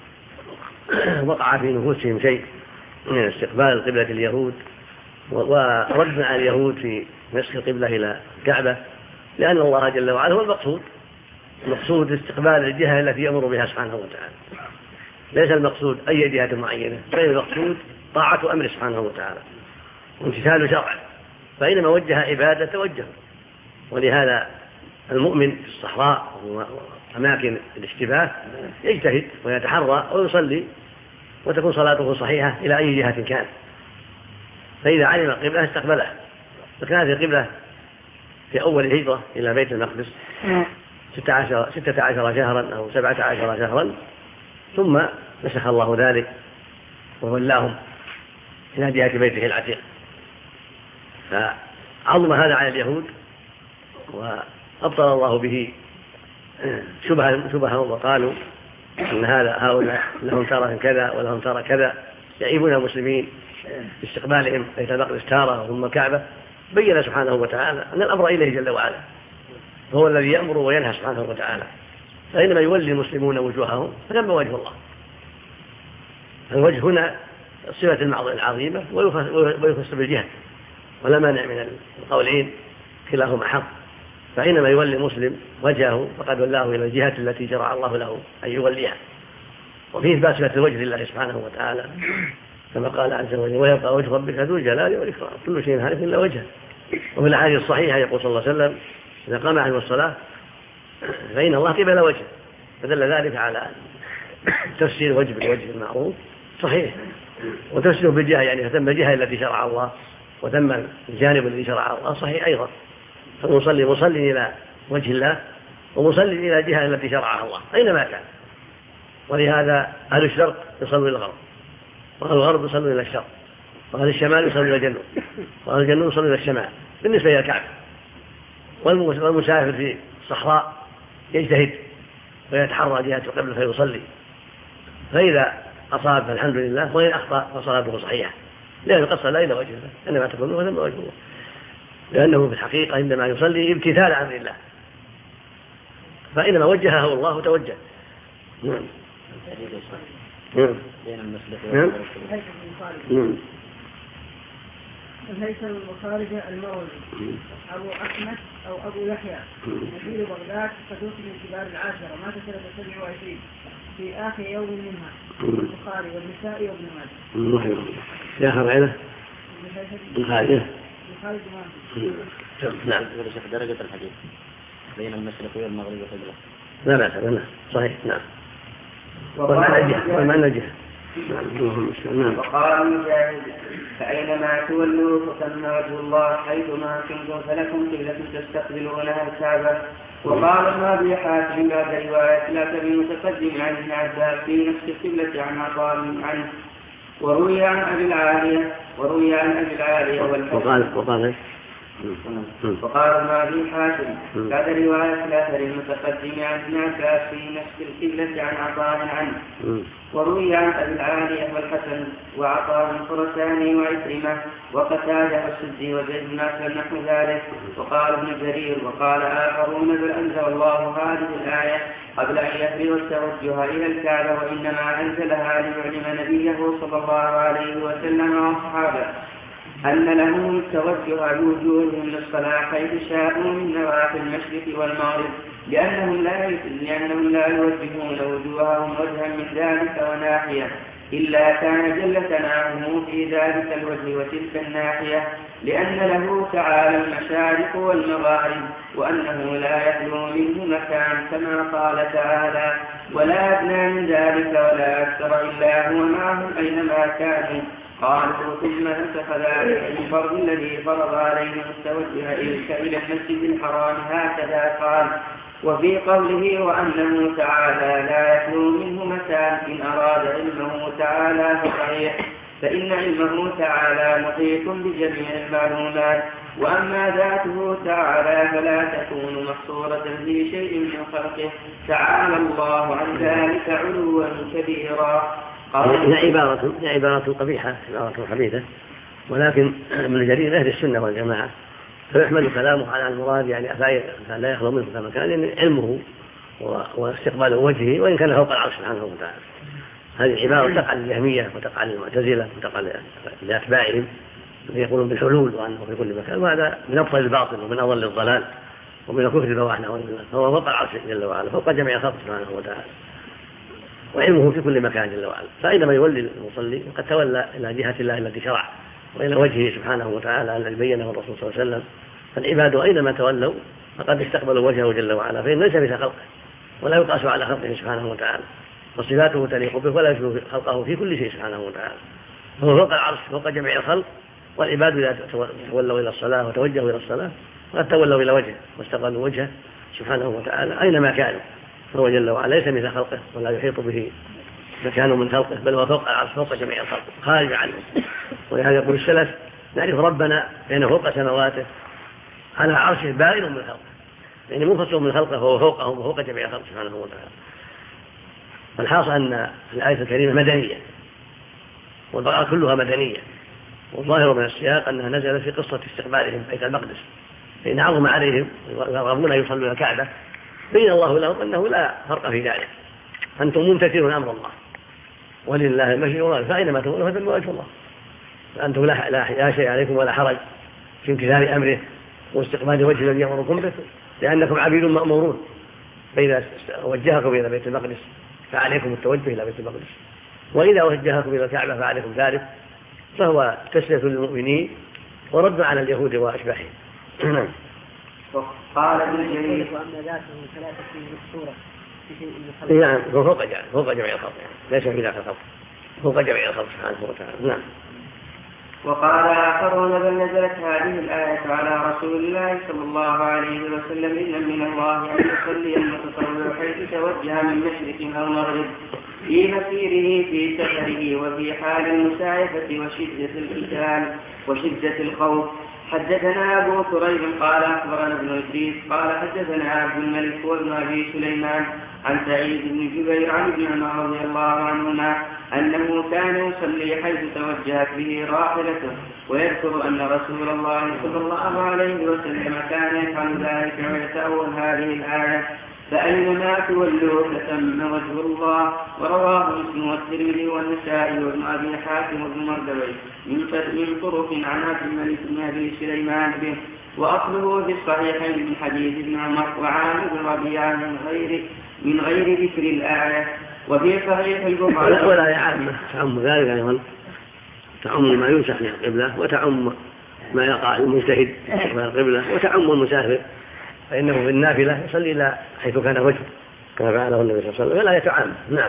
وقع في نفوسهم شيء من استقبال قبلة اليهود وردنا على اليهود في نسخ القبلة إلى الكعبة لأن الله جل وعلا هو المقصود استقبال الجهة التي يأمر بها سبحانه وتعالى ليس المقصود أي جهة معينة بل المقصود طاعة أمر سبحانه وتعالى وامتثال شرعه فإنما وجه عبادة توجه. ولهذا المؤمن في الصحراء وأماكن الاشتباه يجتهد ويتحرى ويصلي وتكون صلاته صحيحة إلى أي جهة كان فإذا علم القبلة استقبلها. فكانت القبلة في أول الهجرة إلى بيت المقدس 16 شهرا أو 17 شهرا ثم نسخ الله ذلك وولاهم إلى جهة بيته العتيق. فعظم هذا على اليهود وأبطل الله به شبههم وقالوا أن هؤلاء لهم ترى كذا ولهم ترى كذا يعيبون المسلمين باستقبالهم بيت المقدس تارة ثم الكعبة. بين سبحانه وتعالى أن الأمر إليه جل وعلا هو الذي يأمر وينهى سبحانه وتعالى فإنما يولي المسلمون وجوههم فثم وجه الله. الوجه هنا صفة العظيمة ويفسر بالجهة ولا مانع من القولين كلاهما حق. فإنما يولي المسلم وجهه فقد ولاه إلى الجهة التي شرع الله له أن يوليها. وفيه إثبات صفة الوجه لله سبحانه وتعالى كما قال عز وجل ويبقى وجه ربك ذو الجلال والإكرام كل شيء هالك إلا وجهه. وفي الأحاديث الصحيحة يقول صلى الله عليه وسلم إذا قام عليه الصلاة فإن الله قبل وجهه فدل ذلك على تفسير وجه بالوجه المعروف صحيح، وتفسيره بالجهة يعني فتم الجهة التي شرع الله وتم الجانب الذي شرع الله صحيح أيضا. فالمصلي مصلي إلى وجه الله ومصلي إلى الجهة التي شرعها الله أينما كان. ولهذا أهل الشرق يصلوا إلى الغرب، وأهل الغرب يصلوا إلى الشرق، وأهل الشمال يصلوا إلى الجنوب، وأهل الجنوب يصلوا إلى الشمال بالنسبة إلى الكعبة. والمسافر في الصحراء يجتهد ويتحرى جهة القبلة فيصلي، فإذا أصاب فالحمد لله، وإن أخطأ فصلاته صحيحة، لأنه قد صلى إلى وجه الله إنما تكون ثم وجه الله، لأنه في الحقيقة عندما يصلي امتثال أمر الله، فإنما وجهه الله توجه. نعم. الهيثم المخارجة المروزي أبو أحمد أو أبو يحيى نبيل بغداد صدوق من كبار العاشرة مات سنة 27 في آخر يوم منها البخاري والنسائي وابن ماجه. في آخر عينه الخارجة. نعم. درجة الحديث بين المشرق والمغرب والقبلة لا بأس صحيح. نعم. والمعنى جهة. وقال مجاهد فأينما تولوا فثم وجه الله حيثما كنتم فلكم قبلة تستقبلونها الكعبة. وقال ابن أبي حاتم بعد رواية لا تبي متقدم عن ابن عباس في نفس القبلة عن عطاء عنه. وروي عن أبي العالية وقال ابن أبي حاتم بعد رواية الأثر المتقدم عن ابن عباس في نفس القبلة عن عطاء عنه. وروي عن أبي العالية والحسن وعطاء الخرساني وعكرمة وقتادة والسدي وزيد بن أسلم نحو ذلك. وقال ابن جرير وقال آخرون بل أنزل الله هذه الآية قبل أن يفرغ التوجه إلى الكعبة، وإنما أنزلها ليعلم نبيه صلى الله عليه وسلم وأصحابه أن لهم التوجه بوجوههم للصلاة حيث شاءوا من نواحي المشرق والمغرب، لأنهم لا يوجهون وجوههم وجها من ذلك وناحية إلا كان جل ثناؤه في ذلك الوجه وتلك الناحية، لأن له تعالى المشارق والمغارب، وأنه لا يخلو منه مكان كما قال تعالى ولا أدنى من ذلك ولا أكثر إلا هو معهم أينما كانوا. قالوا ثم نسخ ذلك الفرض الذي فرض عليهم التوجه إلى المسجد الحرام هكذا قال. وفي قوله وأنه تعالى لا يخلو منه مكان إن أراد علمه تعالى فصحيح، فإن علمه تعالى محيط بجميع المعلومات، وأما ذاته تعالى فلا تكون محصورة في شيء من خلقه تعالى الله عن ذلك علوا كبيرا. هي عبارة قبيحة، عبارة حديثة، ولكن من جرير أهل السنة والجماعة فيحمل كلامه على المراد يعني لا يخلو منه كما كان يعني علمه واستقبال وجهه وإن كان فوق العرش سبحانه وتعالى. هذه عبارة تقع للجهمية وتقع للمعتزلة وتقع لأتباعهم يقولون بالحلول وأنه في كل مكان، وهذا من أبطل الباطل ومن أضل الضلال ومن الكفر بواحنا، فهو فوق العرش جل وعلا فوق جميع خلقه سبحانه وتعالى، وعلمه في كل مكان جل وعلا. فأينما يولي المصلي قد تولى إلى جهة الله التي شرع وإلى وجهه سبحانه وتعالى الذي بينه الرسول صلى الله عليه وسلم. فالعباد أينما تولوا فقد استقبلوا وجهه جل وعلا، فإن ليس مثل خلقه ولا يقاس على خلقه سبحانه وتعالى، وصفاته تليق به ولا يشبه خلقه في كل شيء سبحانه وتعالى. فهو فوق العرش فوق جميع الخلق، والعباد إذا تولوا إلى الصلاة وتوجهوا إلى الصلاة فقد تولوا إلى وجهه واستقبلوا وجهه سبحانه وتعالى أينما كانوا، فهو جل وعلا ليس مثل خلقه ولا يحيط به مكان من خلقه، بل هو فوق العرش فوق جميع الخلق خارج عنه. ولهذا يقول السلف نعرف ربنا بأنه فوق سماواته على عرشه بائن من خلقه، يعني منفصل من خلقه فهو فوقهم وفوق جميع خلقه سبحانه وتعالى. والحاصل أن الآية الكريمة مدنية والبقرة كلها مدنية، والظاهر من السياق أنها نزلت في قصة استقبالهم بيت المقدس، فإن عظم عليهم يرغبون أن يصلوا إلى الكعبة بين الله لهم أنه لا فرق في ذلك، أنتم ممتثلون أمر الله ولله المشرق والمغرب فأينما تكونوا فثم وجه الله، فأنتم لا شيء عليكم ولا حرج في امتثال أمره واستقبال وجه الذي يأمركم به، لأنكم عبيد مأمورون، فإذا وجهكم إلى بيت المقدس فعليكم التوجه إلى بيت المقدس، وإذا وجهكم إلى الكعبة فعليكم ذلك، فهو تسلية للمؤمنين ورد على اليهود وأشباههم. قال ابن جرير وأما ذاته فلا تكون محصورة نعم فوق جميع الخلق يعني. ليس في ذاك الخلق، فوق جميع الخلق سبحانه وتعالى. نعم. وقال آخرون بل نزلت هذه الآية على رسول الله صلى الله عليه وسلم إن من الله أن يصلي المتطوع حيث توجه من مشرق أو مغرب في مسيره في سفره وفي حال المساعفة وشدة القتال وشدة الخوف. حدثنا أبو كريب قال أخبرنا ابن إدريس قال حدثنا عبد الملك وابن أبي سليمان عن سعيد بن جبير عن ابن عمر رضي الله عنهما أنه كان يصلي حيث توجهت به راحلته، ويذكر أن رسول الله صلى الله عليه وسلم كان يفعل ذلك ويتأول هذه الآية فأينما تولوا فتم وجه الله. ورواه مسلم والترمذي والنسائي وابن أبي حاتم وابن مردوي من طرق عن عبد الملك بن أبي سليمان به، وأصله في الصحيحين من حديث ابن عمر وعامر بن ربيعة من غير ذكر الآية. وفي صحيح البخاري ولا عامة تعم ذلك أيضا، تعم ما يمسح من القبلة وتعم ما يقع المجتهد من القبلة وتعم المسافر، فإنه في النافلة يصلي إلى حيث كان وجهه كما فعله النبي صلى الله عليه وسلم ولا يتعام. نعم.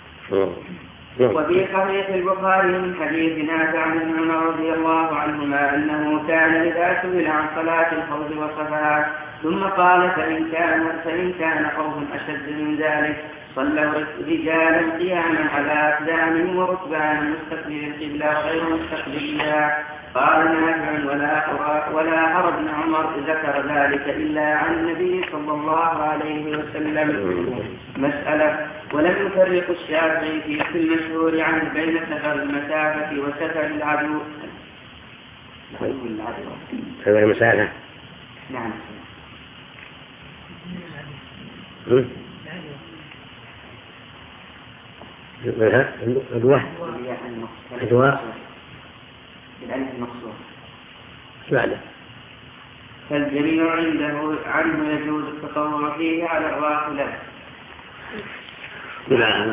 وفي صحيح البخاري من حديث نافع عن ابن عمر رضي الله عنهما أنه كان إذا سئل عن صلاة الخوف وصفها ثم قال فإن كان خوف أشد من ذلك صلوا رجالا قياما على أقدامهم وركبانا مستقبل القبلة وغير مستقبلها. قال نافع ولا أرى ابن عمر ذكر ذلك إلا عن النبي صلى الله عليه وسلم. مسألة ولم يفرق الشافعي في المشهور عنه بين سفر المسافة وسفر العدو. سفر المسافة نعم. الدواء بالألف المقصور بعده. فالجميع عنه يجوز التطوع فيه على الراحلة. لا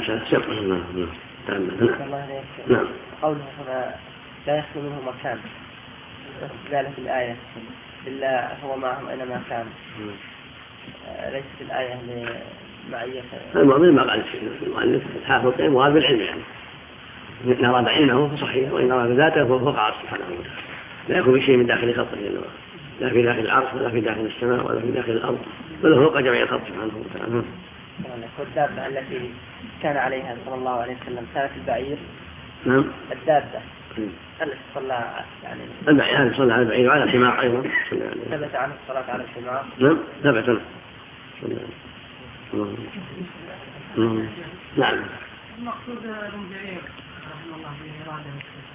نعم. قوله لا يخلو منه مكان ذلك الآية إلا هو معهم أينما كان، ليست الآية لمعية المؤمن ما قال المؤلف حافظ القيم وهذا بالعلم يعني إن أراد علمه فصحيح وإن أراد ذاته فوقع سبحانه وتعالى لا يكون بشيء من داخل خلقه لا في داخل العرش ولا في داخل السماء ولا في داخل الأرض بل فوق جميع الخلق سبحانه وتعالى. والدابة التي كان عليها صلى الله عليه وسلم كانت البعير. نعم. الدابة التي صلى يعني البعير صلى على البعير وعلى الحمار أيضا ثبت عنه الصلاة على الحمار. نعم ثبت عنه. نعم. المقصود ابن جرير رحمه الله بإرادة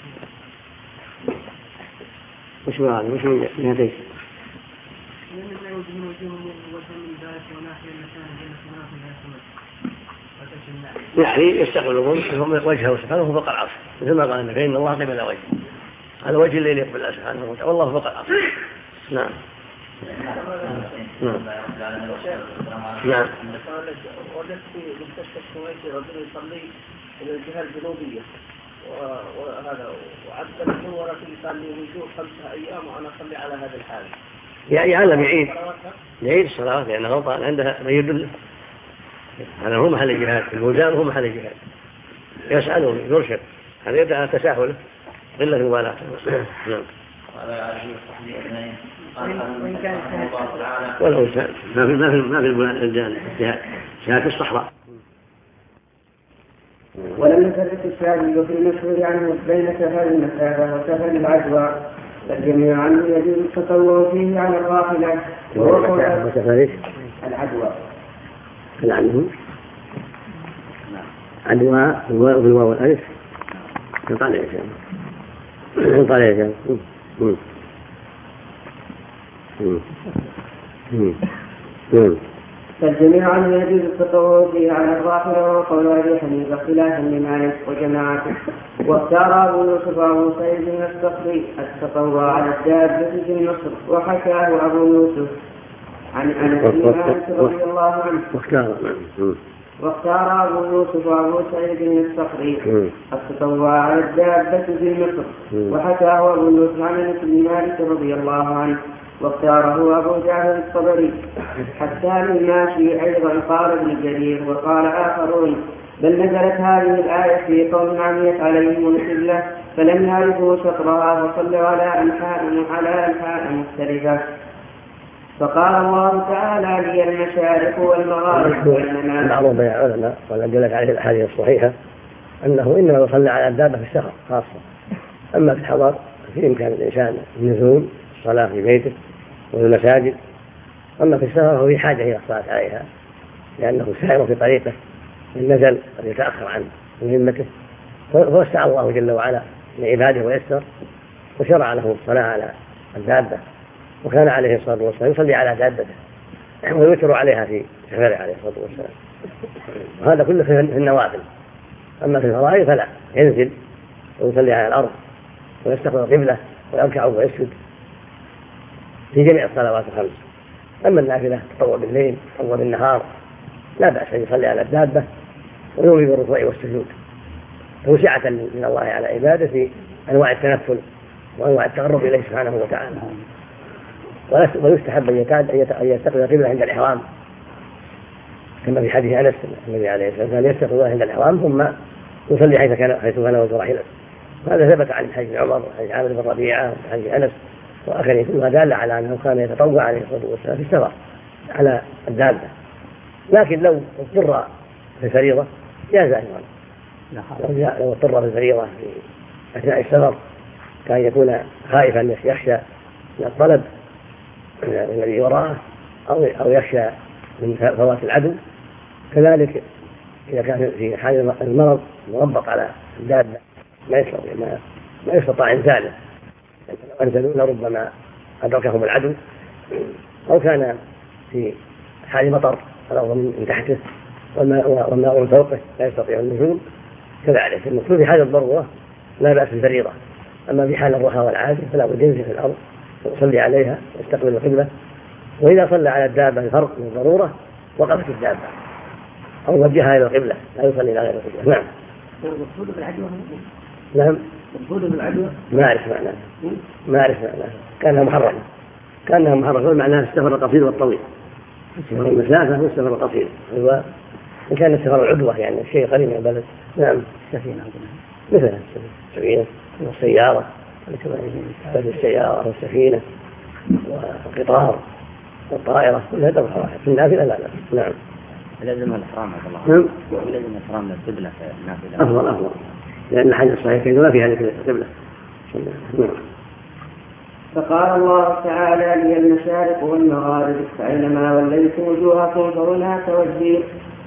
وش هذا وش من هذيك؟ لأن لا يوجد من وجوه من ذات وناحية المكان بين الصلاة والسماء يعني يستقبل وجهه سبحانه فوق العرش مثل ما قال فإن الله قبل وجهه على وجه الليل يقبل الله سبحانه وتعالى والله فوق العرش. نعم. نعم. وجدت في مستشفى الكويت رجل يصلي إلى الجهة الجنوبية وهذا وعدت من ولكن يصلي ويجوه 5 أيام وأنا أصلي على هذا الحال. يعلم يعيد الصلاة لأنه غلطان عندها ما يدل هذا هو محل الجهاد الملزام هو محل الجهاد يسأله يرشد هذا يدعى تساهله قلة المبالاة. نعم. ولو ما في الجهاد جهاد في الصحراء. ولم يفرق الشافعي في المشهور عنه بين سفر المسافة وسفر العدوى فالجميع عنه يجوز التطوع فيه على الراحلة وسفر العدوى. العدوى عدوى بالواو والألف يطالع يا شيخ يطالع يا شيخ. فالجميع عنه يجوز التطوع فيه على الراحلة وقول أبي حنيفة خلافا لمالك وجماعته. واختار أبو يوسف وأبو سعيد بن الصخري التطوع على الدابة في مصر وحكاه أبو يوسف عن أنس بن مالك رضي الله عنه. واختار أبو يوسف وأبو سعيد الصخري التطوع على الدابة في مصر، وحكاه أبو يوسف عن أنس بن مالك رضي الله عنه، واختاره أبو جعفر الطبري. حتى للماشي أيضا قال ابن جرير، وقال آخرون بل نزلت هذه الآية في قوم عميت عليهم القبلة فلم يعرفوا شطرها فصلوا على أنحاء مختلفة. فقال الله تعالى لي المشارق والمغارب. معروف بين العلماء وقد دلت عليه الأحاديث الصحيحة أنه إنما يصلى على الدابة في السفر خاصة، أما في الحضر في إمكان الإنسان النزول الصلاة في بيته وفي المساجد، أما في السفر فهو في حاجة إلى الصلاة عليها لأنه سائر في طريقه إن نزل قد يتأخر عن مهمته، فوسع الله جل وعلا لعباده ويسر وشرع له الصلاة على الدابة، وكان عليه الصلاة والسلام يصلي على دابته ويوتر عليها في سفره عليه الصلاة والسلام، وهذا كله في النوافل. أما في الفرائض فلا، ينزل ويصلي على الأرض ويستقبل القبلة ويركع ويسجد في جميع الصلوات الخمس. أما النافلة تطوع بالليل تطوع بالنهار لا بأس أن يصلي على الدابة ويومي بالركوع والسجود توسعة من الله على عباده في أنواع التنفل وأنواع التقرب إليه سبحانه وتعالى. ويستحب أن يستقبل القبلة عند الإحرام كما في حديث أنس النبي عليه الصلاة والسلام يستقبل عند الإحرام ثم يصلي حيث كان وراحلته. هذا ثبت عن حديث عمر وحديث عامر بن ربيعة وحديث أنس وآخرين، كلها دالة على أنه كان يتطوع عليه الصلاة والسلام في السفر على الدابة. لكن لو اضطر في الفريضة جاز أيضا، لو اضطر في الفريضة في أثناء السفر كان يكون خائفا يخشى من الطلب الذي وراءه أو يخشى من فوات العدو، كذلك إذا كان في حال المرض مربط على الدابة ما يستطاع إنزاله، لو أنزلوا لربما أدركهم العدو، أو كان في حال مطر الأرض من تحته والماء من فوقه لا يستطيع النزول، كذلك المقصود في حال الضرورة لا بأس بالفريضة. أما في حال الرخاء والعافية فلا بد ينزل في الأرض ويصلي عليها ويستقبل القبلة، وإذا صلى على الدابة بفرق من الضرورة وقفت الدابة أو وجهها إلى القبلة لا يصلي إلى غير القبلة. نعم. المقصود بالعدوى؟ نعم. المقصود بالعدوى؟ ما أعرف معناه. كانها محرمة معناها السفر القصير والطويل، سفر المسافة والسفر القصير، هو إن كان السفر العدوى يعني الشيء قريب من البلد. نعم. السفينة مثل السفينة والسيارة، السيارة والسفينة والقطار والطائرة كلها تبقى واحد. في النافلة لا. نعم. لازم الإحرام عبد الله. نعم. لازم الإحرام للقبلة في النافلة. أفضل لأن الحديث الصحيح ما في هذه القبلة. نعم. فقال الله تعالى لي المشارق والمغارب فأينما وليتم وجوهكم فهناك وجهي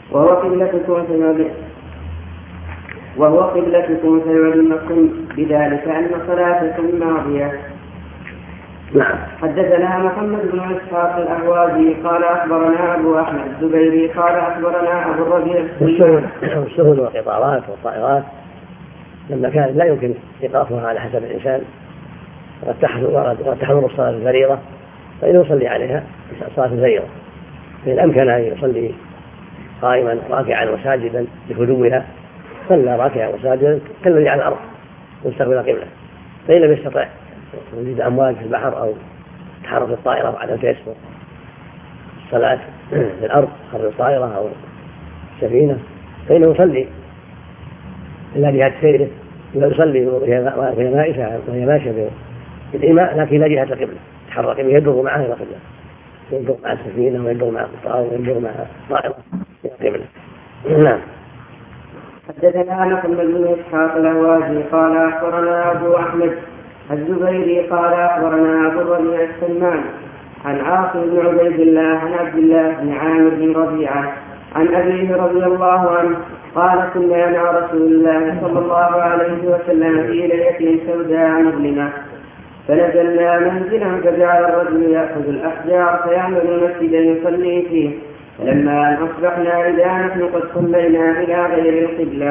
وهو قبلتكم فيعلمكم بذلك أن صلاتكم ماضية. نعم. حدثنا محمد بن إسحاق الأهوازي قال أخبرنا أبو أحمد الزبيري قال أخبرنا أبو الربيع السهول والقطارات والطائرات لما كان لا يمكن إيقافها على حسب الإنسان وقد تحضر الصلاة الفريضة فإنه يصلي عليها صلاة الفريضة، فإن أمكن أن يصلي قائما راكعا وساجدا بهدوئها صلى راكعا وساجدا كالذي على الأرض ويستقبل القبلة. فإن لم يستطع وجد أمواج في البحر أو تحرك الطائرة وعدم تيسر الصلاة في الأرض خرج الطائرة أو السفينة فإنه يصلي إلا جهة سيره، ويصلي وهي ماشية بالإماء لكن لا جهة القبلة، تحرك يدور معها إلى القبلة، يدور مع السفينة ويدور مع القطار ويدور مع الطائرة إلى القبلة. نعم. حدثنا محمد بن إسحاق الأهوازي قال أخبرنا أبو أحمد الزبيري قال أخبرنا أبو الربيع السمان عن عاصم بن عبيد الله عن عبد الله بن عامر بن ربيعة عن أبيه رضي الله عنه قال كنا مع رسول الله صلى الله عليه وسلم في ليلة سوداء مظلمة فنزلنا منزلا فجعل الرجل يأخذ الأحجار فيعمل مسجدا يصلي فيه، فلما أن أصبحنا إذا نحن قد صلينا إلى غير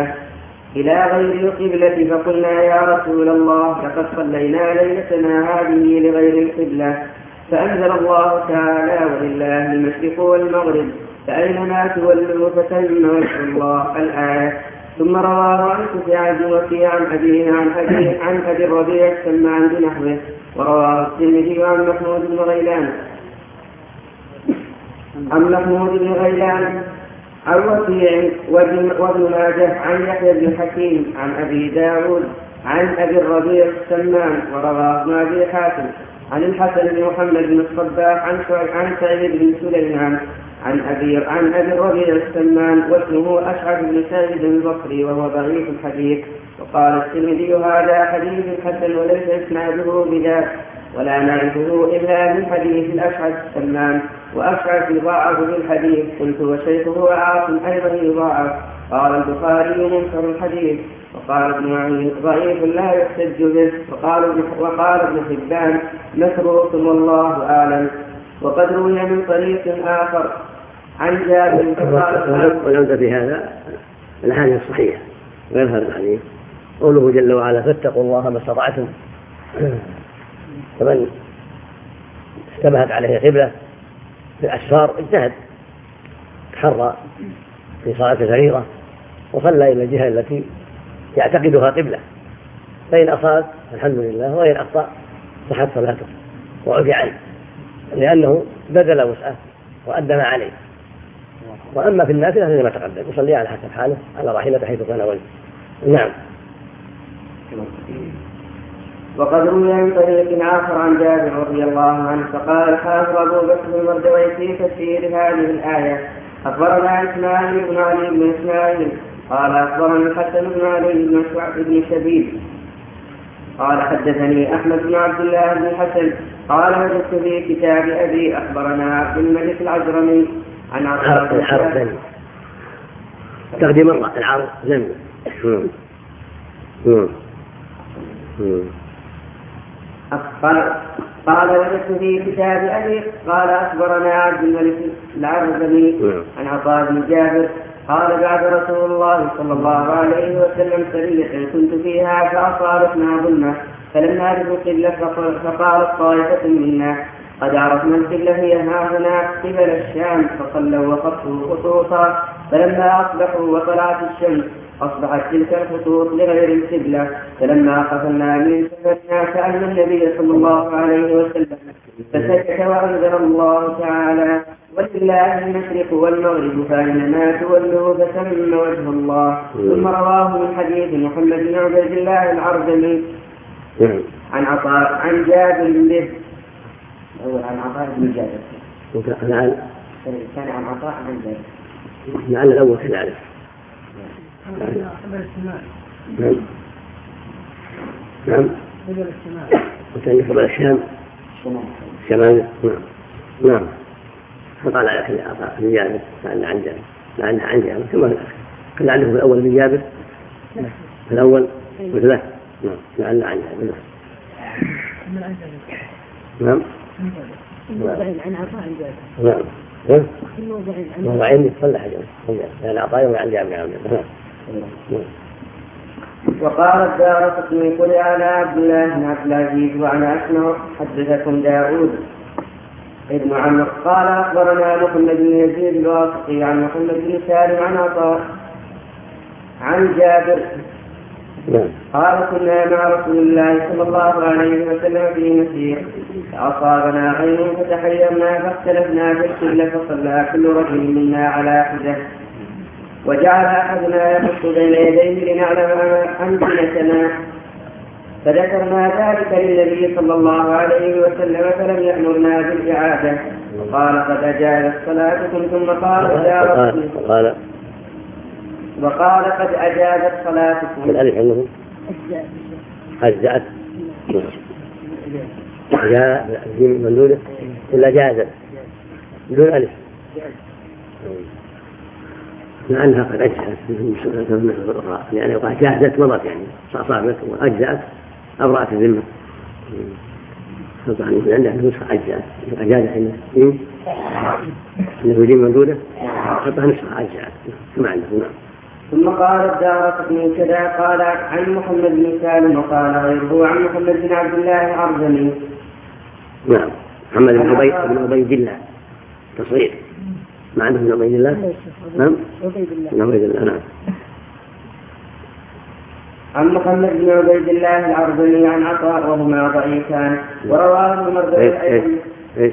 القبلة فقلنا يا رسول الله لقد صلينا ليلتنا هذه لغير القبلة، فأنزل الله تعالى ولله المشرق والمغرب فأينما تولوا فثم وجه الله الآية. ثم رواه عن سفيان بن وكيع عن أبيه عن أبي الربيع السمان بنحوه. ورواه الترمذي عن محمود بن غيلان عن وكيع وابن ماجه عن يحيى بن حكيم عن أبي داود عن أبي الربيع السمان. ورواه ابن أبي حاتم عن الحسن بن محمد بن الصباح عن سعيد بن سليمان عن أبي الربيع السمان واسمه أشعث بن سعيد البصري وهو ضعيف الحديث. وقال الترمذي هذا حديث حسن وليس إسناده بذاك ولا نعرفه إلا من حديث الأشعث السمان. وأشعث يضاعف بالحديث. قلت وشيخه عاصم أيضا يضاعف. قال البخاري منكر الحديث. وقال ابن معين ضعيف لا يحتج به. وقال ابن حبان متروك والله أعلم. وقد روي من طريق آخر عن جابر والعمدة في هذا الأحاديث الصحيحة غير هذا الحديث. قوله جل وعلا فاتقوا الله ما استطعتم. فمن اشتبهت عليه قبلة في الأسفار اجتهد تحرى في صلاة الفريضة وصلى إلى الجهة التي يعتقدها قبلة، فإن أصاب الحمد لله وإن أخطأ صحت صلاته وعفي عنه لأنه بذل وسعه وأدى ما عليه. وأما في النافلة فزي ما تقدم يصلي على حسب حاله على راحلته حيث كان وجهه. نعم. وقد روي من طريق آخر عن جابر رضي الله عنه فقال الحافظ أبو بكر المردوي في تفسير هذه الآية أخبرنا إسماعيل بن علي بن إسماعيل قال أخبرنا الحسن بن علي بن شبيب قال حدثني أحمد بن عبد الله بن الحسن قال وجدت في كتاب أبي أخبرنا عبد الملك العجرمي عن العرض تقديم مرة العرض زمن. قال وجدت في كتاب أبي قال أخبرنا عبد الملك العجرمي عن عطاء بن جابر قال بعد رسول الله صلى الله عليه وسلم سرية كنت فيها فأصابتنا ظلمة فلما ندرك القبلة فقالت طائفة منا قد عرفنا القبلة هي هاهنا قبل الشام فصلوا وخطوا خطوطا فلما أصبحوا وطلعت الشمس أصبحت تلك الخطوط لغير القبلة فلما قفلنا من سفرنا سألنا النبي صلى الله عليه وسلم فسكت وأنزل الله تعالى ولله المشرق والمغرب فأينما تولوا فثم وجه الله. ثم رواه من حديث محمد بن عبيد الله العرجمي عن عطاء عن جابر به عن عطاء بن جابر كان عن عطاء عن جابر لعل الأول كذلك. نعم وكان قبل الشام شمال. نعم فقال على أخي عطاء بن جابر لعله عن جابر ثم كان لعله في الأول بن جابر في الأول مثله. نعم لعله عن جابر. نعم عن عطاء عن جابر. نعم موضعين يصلح لأن عطاء عن جابر. وقال الدارقطني قل على عبد الله بن عبد العزيز وأنا أسمع حدثكم داود ابن عمرو قال أخبرنا محمد بن يزيد الواسطي عن محمد بن سالم عن عطاء عن جابر قال كنا مع رسول الله صلى الله عليه وسلم في مسير فأصابنا عين فتحيرنا فاختلفنا في القبلة فصلى كل رجل منا على حدة وجعل أحدنا يخص بين يديه لنعلم أمكنتنا فذكرنا ذلك للنبي صلى الله عليه وسلم فلم يأمرنا بالإعادة وقال قد أجازت صلاتكم ثم قال قد أجازت صلاتكم الألف عنه أجزأت جاء من دونه إلا جازت دون ألف لأنها قد أجزأت من الأخرى يعني قد جازت مضت يعني أصابت وأجزأت أبرأت الذمة. طبعا يقول عندها نسخة أجزأت أجازت حين إنه يجيب من دونه حطها نسخة أجزأت كما عنده. نعم. ثم قال الدارقطني كذا قال عن محمد بن سالم وقال غيره عن محمد بن عبد الله العرجمي. نعم محمد بن عبيد الله تصغير مع أنه بن عبيد الله. نعم بن عبيد الله. نعم. عن محمد بن عبيد الله العربي عن عطاء وهما ضعيفان ورواه المرداوي ايش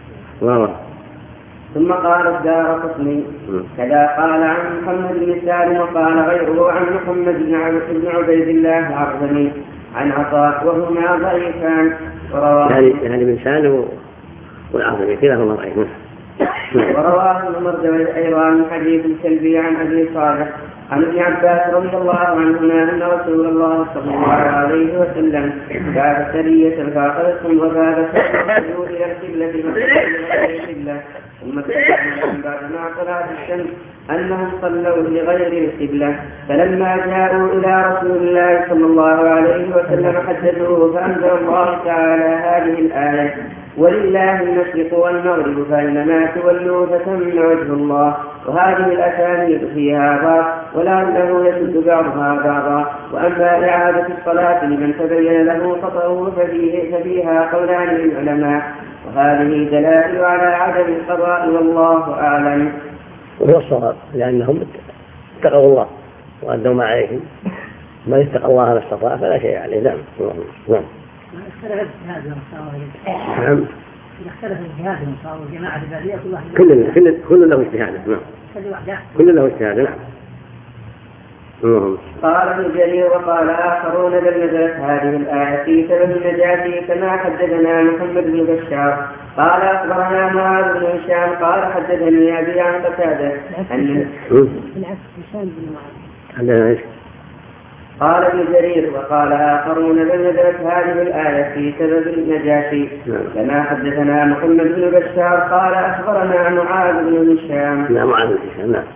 ثم قال الدارقطني كذا قال عن محمد بن سالم وقال غيره عن محمد بن عبيد الله العربي عن عطاء وهما ضعيفان يعني بن سالم والعربي كلاهما ضعيفان. ورواه المرداوي أيضا عن حديث الكلبي عن أبي صالح عن ابن عباس رضي الله عنهما أن رسول الله صلى الله عليه وسلم بعد سرية فأخذتهم وباب سروا إلى القبلة ثم تبعهم بعدما طلعت الشمس أنهم صلوا لغير القبلة فلما جاءوا إلى رسول الله صلى الله عليه وسلم حدثوه فأنزل الله تعالى هذه الآية ولله المشرق والمغرب فإنما تولوا فثم وجه الله. وهذه الأسانيد فيها بعض ولعله يشد بعضها بعضا. وأما إعادة الصلاة لمن تبين له خطأه ففيها قولان للعلماء وهذه دلائل على عدم القضاء والله أعلم. وهو الصواب لأنهم اتقوا الله وأدوا ما عليهم من اتقى الله ما استطاع فلا شيء عليه. نعم. اختلف الجهاد والمصاوى. نعم. اختلف الجهاد والمصاوى والجماعة البادية كل له اجتهاد. نعم. كل له اجتهاد. نعم. قال ابن جرير وقال آخرون بل نزلت هذه الآية في سبب النجاة كما حدثنا محمد بن بشار قال أخبرنا معاذ بن هشام قال حدثني أبي عن قتادة قال ابن جرير وقال آخرون بل نزلت هذه الآية في سبب النجاة كما حدثنا محمد بن بشار قال أخبرنا معاذ بن هشام. لا معاذ بن هشام. نعم.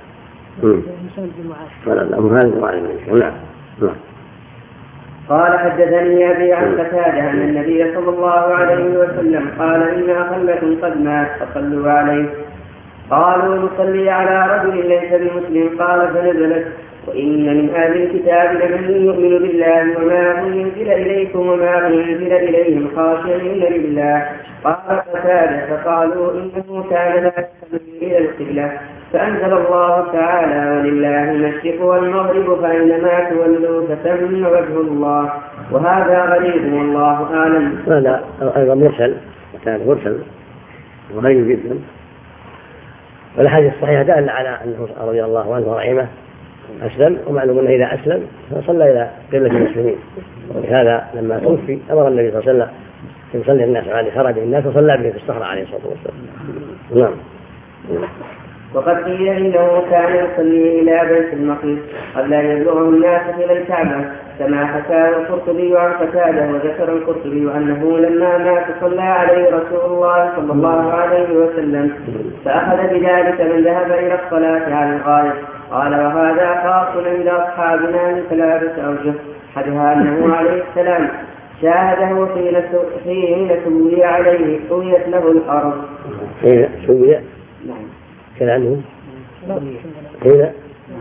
قال حدثني أبي عن قتادة أن النبي صلى الله عليه وسلم قال إن أخلكم قد مات فصلوا عليه. قالوا نصلي على رجل ليس بمسلم قال فنزلت وإن من أهل الكتاب لمن يؤمن بالله وما أنزل إليكم وما أنزل إليهم خاشعين لله. قال قتادة فقالوا إنه كان لا يصلي إلى القبلة فأنزل الله تعالى ولله المشرق والمغرب فإنما تولوا فثم وجه الله. وهذا غريب والله أعلم. هذا أيضا مرسل وكان مرسل وغريب جدا. والحديث الصحيح دل على أنه رضي الله عنه ورحمه أسلم ومعلوم أنه إذا أسلم فصلى إلى قبلة المسلمين. ولهذا لما توفي أمر النبي صلى الله عليه وسلم يصلي الناس عليه خرج الناس وصلى به في الصخرة عليه الصلاة والسلام. نعم. وقد قيل إنه كان يصلي إلى بيت المقدس قبل أن يبلغه الناس إلى الكعبة كما حكى القرطبي عن قتادة. وذكر القرطبي أنه لما مات صلى عليه رسول الله صلى الله عليه وسلم فأخذ بذلك من ذهب إلى الصلاة على الغائب. قال وهذا خاص عند أصحابنا من ثلاثة أوجه. أحدها أنه عليه السلام شاهده حين سوي عليه سويت له الأرض. سوي كان عنه هنا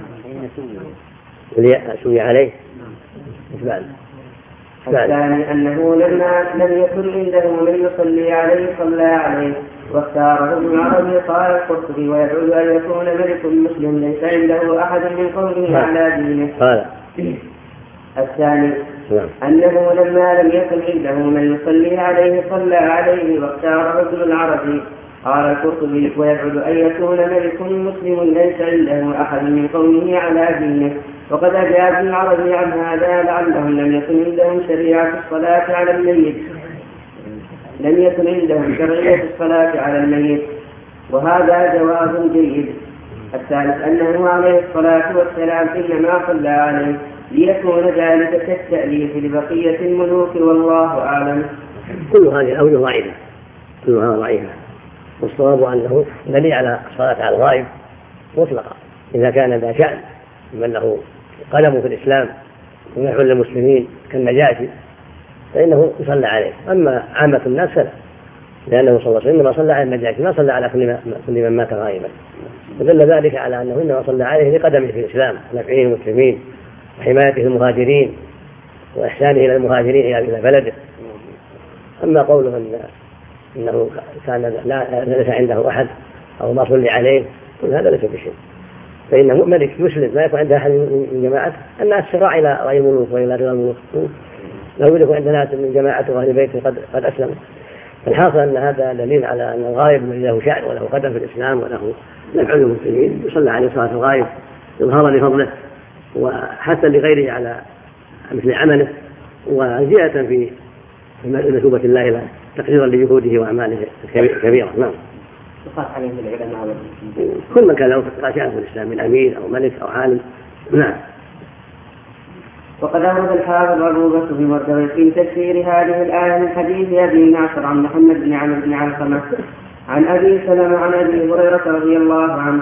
سوي عليه. الثاني أنه لما لم يكن عنده من يصلي عليه صلى عليه واختاره ابن عربي. قال القرطبي ويدعو أن يكون ملك مسلم ليس عنده أحد من قومه على دينه. الثاني أنه لما لم يكن عنده من يصلي عليه صلى عليه واختاره ابن العربي. قال القرطبي ويبعد أن يكون ملك مسلم ليس عنده أحد من قومه على دينه. وقد أجاب ابن العربي عن هذا لعلهم لم يكن عندهم شريعة الصلاة على الميت. وهذا جواب جيد. الثالث أنه عليه الصلاة والسلام إنما صلى عليه ليكون ذلك كالتأليف لبقية الملوك والله أعلم. كل هذه الأوجه ضعيفة كلها ضعيفة. والصواب أنه دليل على الصلاة على الغائب مطلقا إذا كان ذا شأن من له قدم في الإسلام ونحو للمسلمين كالنجاشي فإنه يصلى عليه. أما عامة الناس فلا لأنه صلى الله عليه وسلم صلى على النجاشي ما صلى على كل من مات غائبا. ودل ذلك على أنه إنما صلى عليه لقدمه في الإسلام ونفعه المسلمين وحمايته المهاجرين وإحسانه إلى المهاجرين إلى بلده. أما قوله إنه كان ليس عنده أحد أو ما صلي عليه هذا ليس بشيء، فإنه ملك مسلم لا يكون عنده أحد من جماعته. الناس سراع إلى رأي الملوك وإلى رضا الملوك، لو يكون عند ناس من جماعته وأهل بيته قد أسلموا. الحاصل أن هذا دليل على أن الغائب له شأن وله قدر في الإسلام وله نفع للمسلمين، يصلى عليه صلاة الغائب إظهارا لفضله وحتى لغيره على مثل عمله، وزيادة في مثوبة الله له تقديرا لجهوده وأعماله الكبيرة. نعم. يقاس عليهم العلماء كل من كان له شأن في الإسلام من أمير أو ملك أو عالم. نعم. وقد أورد الحافظ أبو بكر بن مردوي في تفسير هذه الآية من حديث أبي ناصر عن محمد بن عمرو بن علقمة عن أبي سلمة عن أبي هريرة رضي الله عنه.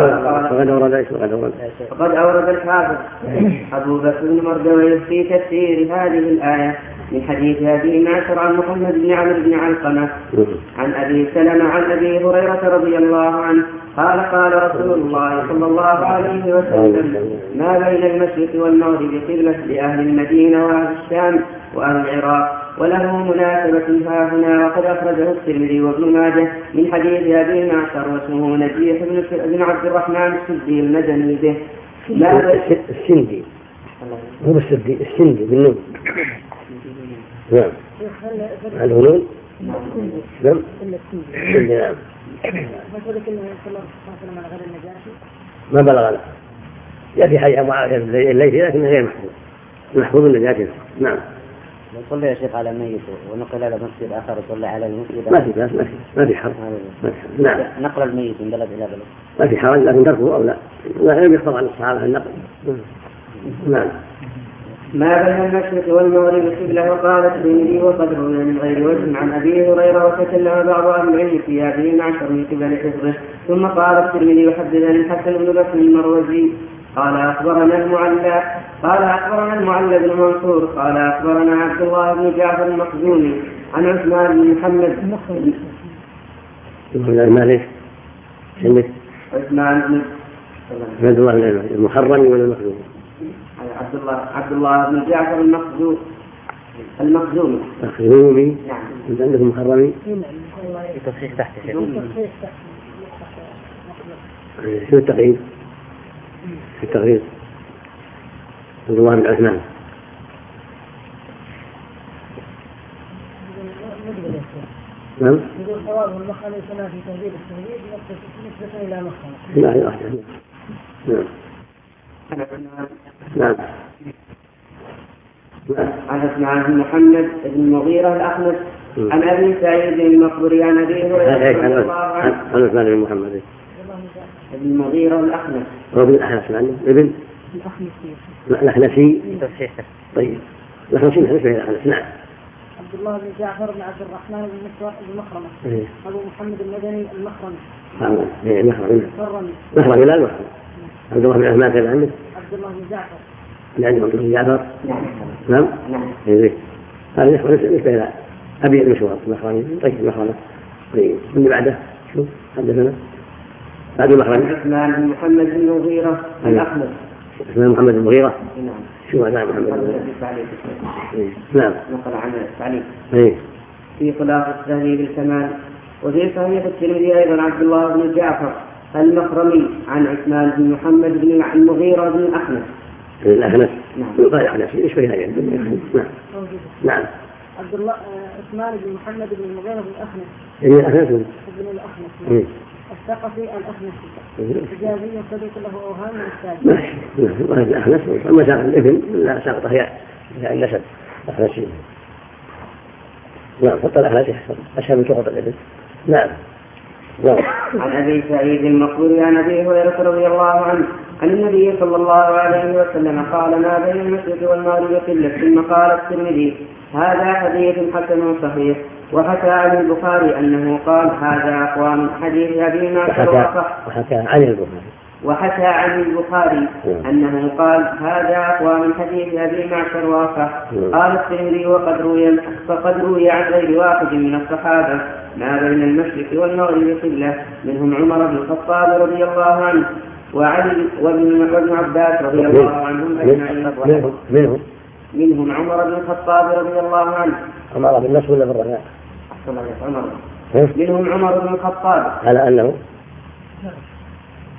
وقد أورد الحافظ أبو بكر بن مردوي في تفسير هذه الآية من حديث أبي ناصر عن محمد بن عمرو بن علقمة عن أبي سلمة عن أبي هريرة رضي الله عنه قال قال رسول الله صلى الله عليه وسلم: ما بين المشرق والمغرب قبلة لأهل المدينة وأهل الشام وأهل العراق، وله مناسبة ها هنا. وقد أخرجه الترمذي وابن ماجه من حديث أبي ناصر واسمه نجيح بن عبد الرحمن السدي المدني به. السندي هو السندي، السندي بالنون. نعم. الهنون. نعم. نعم. ما بلغنا يأتي حي معاوية الليثي لكن غير محفوظ، محفوظ النجاشي. نعم. لو صلى يا شيخ على ميت ونقل إلى مسجد آخر وصلى على المسجد ما في بأس، ما في حرج. نعم. نقل الميت من بلد إلى بلد ما في حرج، لكن تركه أو لا يخطر عن الصحابة النقل. نعم. ما بين المشرق والمغرب قبلة. وقال الترمذي وقد روي من غير وجه عن أبي هريرة وتكلم بعض أهل العلم في هذه العشر من قبل حفظه. ثم قال الترمذي وحدثني الحسن بن بكر المروزي قال أخبرنا المعلى بن منصور قال أخبرنا عبد الله بن جعفر المخزومي عن عثمان بن محمد عثمان بن المحرمي ولا المخزومي؟ عبد الله بن جعفر المخزومي. نعم. أنت عندك المحرمي؟ تصحيح تحت. شو التقييد؟ في التقرير عبد الله بن عثمان. نعم. يقول صواب المخرج كما في تهذيب التهذيب نسبة إلى مخرج. لا. نعم. عن عثمان بن محمد بن المغيرة الأخنس عن أبي سعيد المقبري عن أبي هريرة رضي الله عنه. عن عثمان بن محمد بن المغيرة الأخنس. هو ابن الأحنس عنه ابن الأحنسي. طيب الأحنسي نسبة إلى الأحنس. نعم. عبد الله بن جعفر بن عبد الرحمن بن المخرمة. أبو محمد المدني المخرمي. مخرمي لا المخرمي. عبد الله بن عثمان كان عنده. عبد الله بن جعفر. يعني عبد الله بن جعفر. نعم. هذا نسبة إلى أبي المشوار المخرمي. طيب المخرمة. طيب من بعده شو حدثنا؟ بعد المخرمي. عثمان بن محمد بن المغيرة الأخنس. عثمان محمد بن المغيرة. نعم. شو هذا محمد بن المغيرة؟ نعم. نقل عن التعليق. إيه. في خلاف التهذيب الكمال. وفي صحيح الترمذي أيضا عبد الله بن جعفر المخرمي عن عثمان بن محمد بن المغيرة بن الأخنس. الأخنس. نعم. قال الأخنس إيش فيها يعني؟ نعم. عبد الله عثمان بن محمد بن المغيرة بن الأخنس. الأخنس. بن الأخنس. الثقفي الأخنسي. إجازي صديق له أوهام من السادس. ماشي. الأخنس وما ساق الابن لا ساقط هي النسب الأخنسي. نعم. حتى الأخنسي أشهر من سقط الابن. نعم. عن أبي سعيد المقبري عن أبي هريرة رضي الله عنه عن النبي صلى الله عليه وسلم قال: ما بين المشرق والمغرب قلة. ثم قال الترمذي: هذا حديث حسن صحيح. وحكى عن البخاري أنه قال: هذا أقوى من حديث أبي ناصر وصح. وحكى عن البخاري أنه قال: هذا أقوى من حديث أبي ناصر وصح. قال الترمذي: فقد روي عن غير واحد من الصحابة ما بين المشرق والمغرب قلة، منهم عمر بن الخطاب رضي الله عنه وعلي وابن عباس رضي الله عنهم أجمعين. منهم عمر بن الخطاب رضي الله عنه. عمر بن النصر ولا بالرجاء؟ منهم عمر بن الخطاب على أنه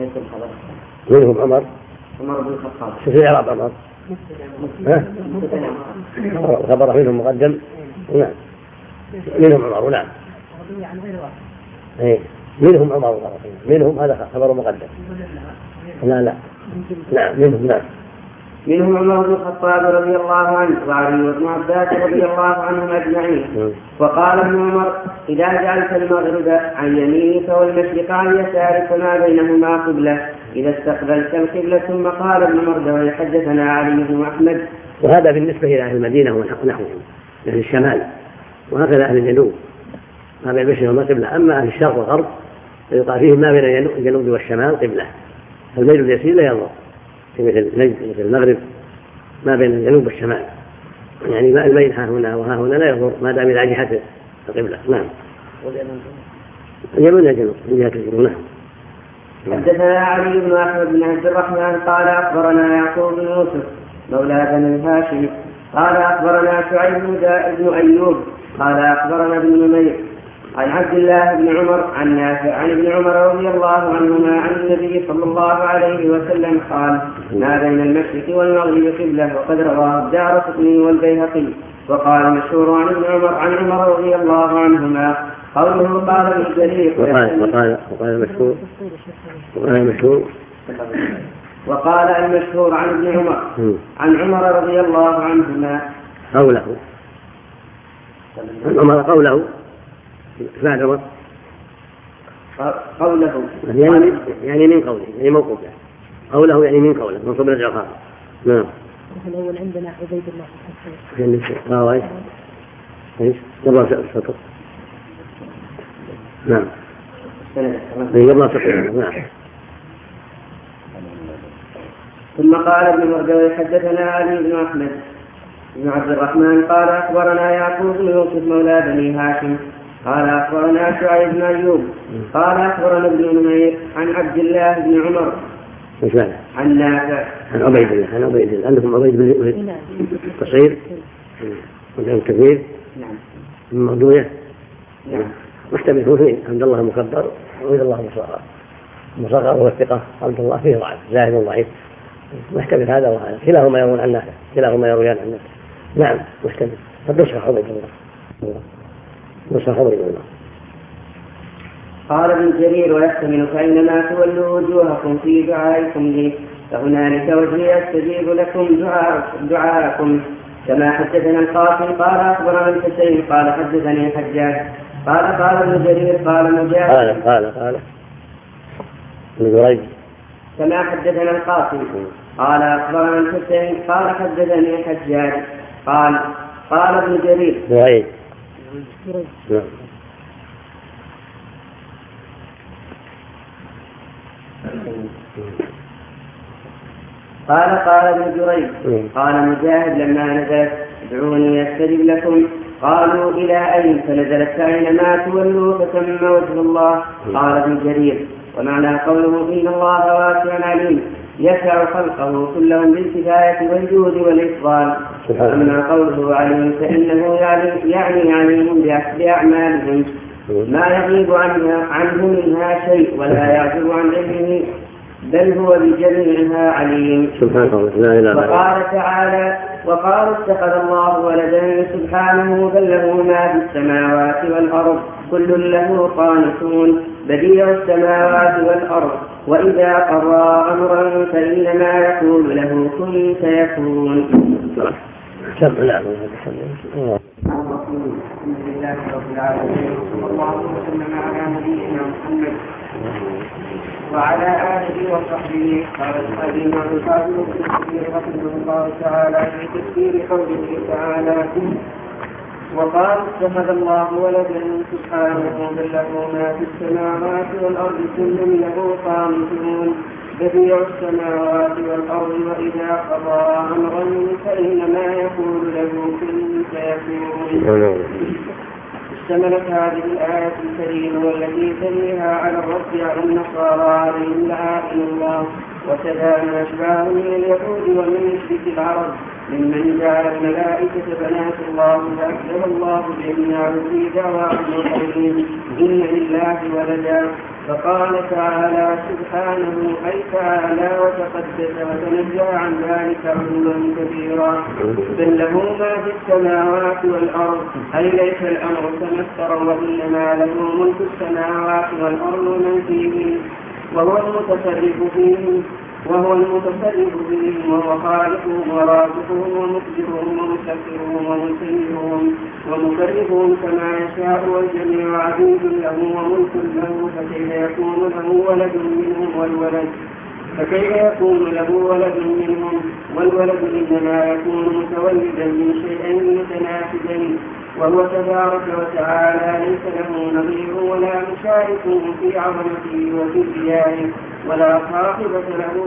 منهم عمر بن الخطاب. شوف الإعراب عمر خبر منهم مقدم. نعم منهم عمر. نعم منهم عمر منهم هذا خبر مقدم. لا نعم منهم. نعم منهم عمر بن الخطاب رضي الله عنه وعلي وابن عباس رضي الله عنهم أجمعين. وقال ابن عمر إذا جعلت المغرب عن يمينك والمشرق عن يسارك فما بينهما قبلة إذا استقبلت القبلة. ثم قال ابن مردوي حدثنا علي بن أحمد. وهذا بالنسبة إلى أهل المدينة ونحوهم أهل الشمال، وهكذا أهل الجنوب ما بين المشرق والمغرب. أما أهل الشرق والغرب فيقال فيهم ما بين الجنوب والشمال قبلة، فالميل اليسير لا ينظر في مثل نجد مثل المغرب ما بين الجنوب والشمال، يعني ما الميل ها هنا وها هنا لا ينظر ما دام إلى جهة القبلة. نعم اليمن الجنوب من جهة الجنوب. نعم. حدثنا علي بن أحمد بن عبد الرحمن قال أخبرنا يعقوب بن يوسف مولى بني هاشم قال أخبرنا شعيب بن أيوب قال أخبرنا ابن نمير عن عبد الله بن عمر عن نافع عن ابن عمر رضي الله عنهما عن النبي صلى الله عليه وسلم قال ما بين المشرق والمغرب قبلة. وقد رواه الدارقطني والبيهقي. وقال المشهور عن ابن عمر عن عمر رضي الله عنهما قوله قال ابن جرير وقال المشهور عن ابن عمر عن عمر رضي الله عنهما قوله بعد عمر قوله يعني من قوله يعني موقوف قوله يعني من قوله منصوب رجع خاطر. نعم. الأول عندنا عبيد الله ايش قبل السطر. نعم قبل السطر. نعم. ثم قال ابن مردوي حدثنا علي بن أحمد بن عبد الرحمن قال أخبرنا يعقوب بن يوسف مولى بني هاشم قال أخبرنا شعيب بن أيوب قال أخبرنا ابن نمير عن عبد الله بن عمر عن نافع عن عبيد الله عندكم عبيد بن قصير وعندهم كثير الموضوع محتمل اثنين عند الله مكبر وعند الله مصغر هو الثقة عند الله فيه ضعف زاهد ضعيف محتمل هذا وهذا كلاهما يروون عن نافع كلاهما يرويان عن نافع. نعم محتمل قد نصح عبيد الله نصح عبيد الله. قال ابن جرير ويحتمل فإنما تولوا وجوهكم في دعائكم لي فهنالك وجهي أستجيب لكم دعاءكم. كما حدثنا القاسم قال أخبرنا الحسين قال حدثني الحجاج قال ابن جرير قال مجاهد قال ابن جريج كما حدثنا القاسم قال أخبرنا الحسين قال حدثني الحجاج قال ابن جرير قال ابن جريج قال مجاهد لما نزلت ادعوني يستجب لكم قالوا إلى أين فنزلت فأينما تولوا فتم وجه الله. قال ابن جرير ومعنى قوله إن الله واسع عليم يسع خلقه كلهم بالكفاية والجود والإفضال. أما قوله عليم فإنه يعني عليم بأعمالهم ما يغيب عنه منها شيء ولا يعزب عن علمه بل هو بجميعها عليم. وقال تعالى وقالوا اتخذ الله ولدا سبحانه بل له ما في السماوات والأرض كل له قانتون بديع السماوات والأرض وإذا قضى أمرا فإنما يقول له كن فيكون. الحمد لله رب العالمين اللهم صل على نبينا محمد وعلى آله وصحبه. قال القديم الفاضل رحمه الله تعالى في تفسير قوله تعالى وقال اتخذ الله ولدا سبحانه بل له ما في السماوات والأرض كل له قانتون بديع السماوات والأرض وإذا قضى أمرا فإنما يقول له كن فيكون. اشتملت هذه الآية الكريمة والتي تليها على الرد على النصارى عليهم لعائن الله وكذا ما أشباه من اليهود ومن مشرك العرب ممن جعل الملائكة بنات الله فأكذب الله جميعا في دعواهم وقولهم إن لله ولدا فقال تعالى سبحانه أي تعالى وتقدس وتنزه عن ذلك علوا كبيرا بل له ما في السماوات والأرض أي ليس الأمر كما افتروا وإنما له ملك السماوات والأرض من فيهن وهو المتصرف فيهم وهو خالقهم ورازقهم ومقدرهم ومسخرهم ومسيرهم ومكرههم كما يشاء والجميع عبيد له وملك له فكيف يكون له ولد منهم والولد إنما يكون متولدا من شيئين متناسبين وهو تبارك وتعالى ليس له نظير ولا مشارك في عظمته وكبريائه ولا صاحبة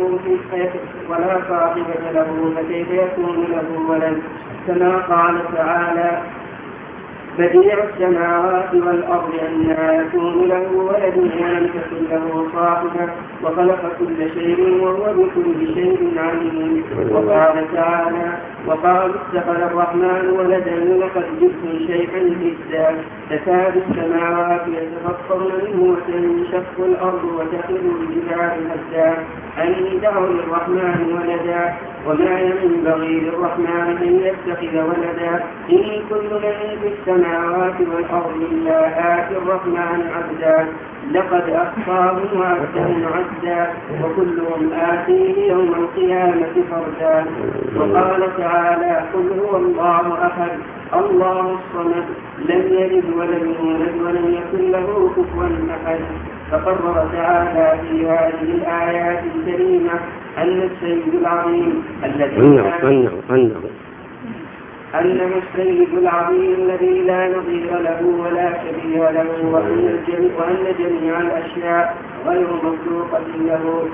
له فكيف يكون له ولد كما قال تعالى بديع السماوات والأرض أنى يكون له ولد ولم تكن له صاحبة وخلق كل شيء وهو بكل شيء عليم وقال تعالى وقال اتخذ الرحمن ولدا لقد جئتم شيئا إدا تكاد السماوات يتفطرن منه وتنشق الأرض وتخر الجبال هدا أن دعوا للرحمن ولدا وما ينبغي للرحمن أن يتخذ ولدا إن كل من في السماوات والأرض إلا آتي الرحمن عبدا لقد أحصاهم وعدهم عدا وكلهم آتيه يوم القيامة فردا وقال تعالى قل هو الله أحد الله الصمد لم يلد ولم يولد ولم يكن له كفوا أحد فقرر تعالى في هذه الآيات الكريمة أن السيد العظيم الذي لا نظير له ولا شبيه له وأن جميع الأشياء غير مخلوقة له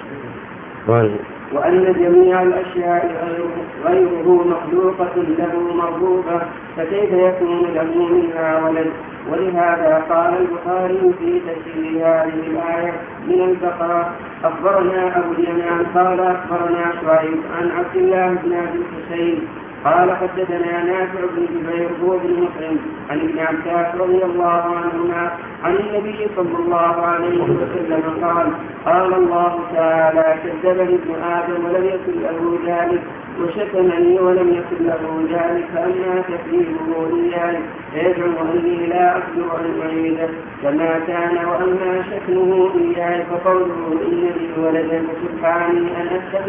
وأن جميع الأشياء غيره مخلوقة له مرغوبة فكيف يكون له منها ولد ولهذا قال البخاري في تفسير هذه الآية من البقرة أخبرنا أبو اليمان قال أخبرنا شعيب عن عبد الله بن أبي الحسين قال حدثنا نافع بن جبير هو بن مسلم عن ابن عباس رضي الله عنهما عن النبي صلى الله عليه وسلم قال الله تعالى كذبني ابن آدم ولم يكن له ذلك وشتمني ولم يكن له ذلك فأما تكذيبه إياي فيزعم أني لا أقدر أن أعيده كما كان وأما شتمه إياي فقوله إن لي ولدا فسبحاني أن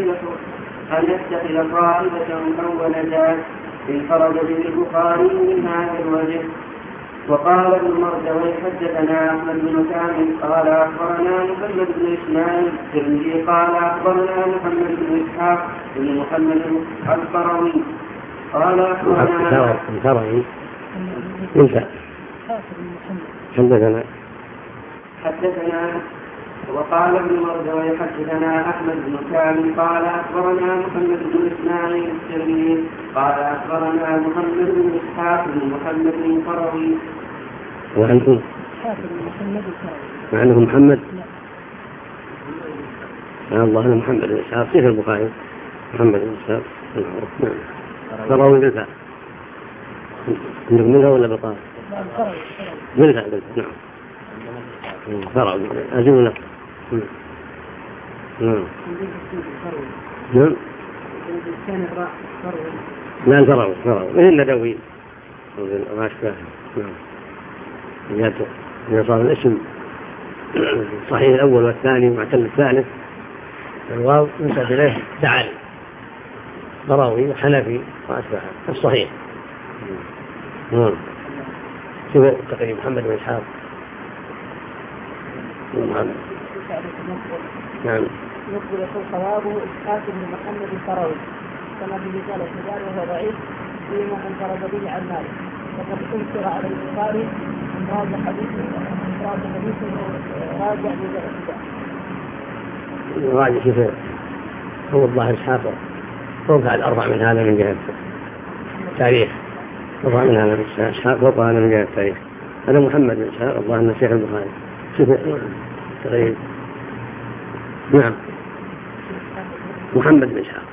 أتخذ صاحبة أو ولدا انفرد به البخاري من هذا الوجه. وقال ابن مردوي حدثنا أحمد بن كامل قال أخبرنا محمد بن إسماعيل الترمذي قال أخبرنا محمد بن إسحاق بن محمد القروي قال أخبرنا حدثنا وقال ابن مردوي حدثنا أحمد بن كامل قال أخبرنا محمد بن إسماعيل الترمذي قال أخبرنا محمد بن إسحاق بن محمد القروي وعنده محمد الله أنا محمد بن إسحاق كيف البخاري محمد بن إسحاق نعم قروي بالفعل عندك منها ولا بقاء بالفعل نعم قروي أجل لك نعم لا القروي مثل ندوي الراشفة نعم إذا صار الاسم صحيح الأول والثاني ومعتل الثالث الواو ينسب إليه تعالي قروي حنفي وأشباهه الصحيح شوف تقريب محمد بن إسحاق نعم يقبل يقول صوابه إسحاق بن محمد القروي كما في رسالة الشجار وهو ضعيف فيما انفرد به عن مالك وقد انكر على البخاري ان هذا حديث راجع راجع شوف هو الظاهر إسحاق فوق على الأربع من هذا من جهة التاريخ أربع من هذا إسحاق فوق هذا من جهة التاريخ هذا محمد بن إسحاق الظاهر أنه شيخ البخاري شوف تغيير نعم محمد بن إسحاق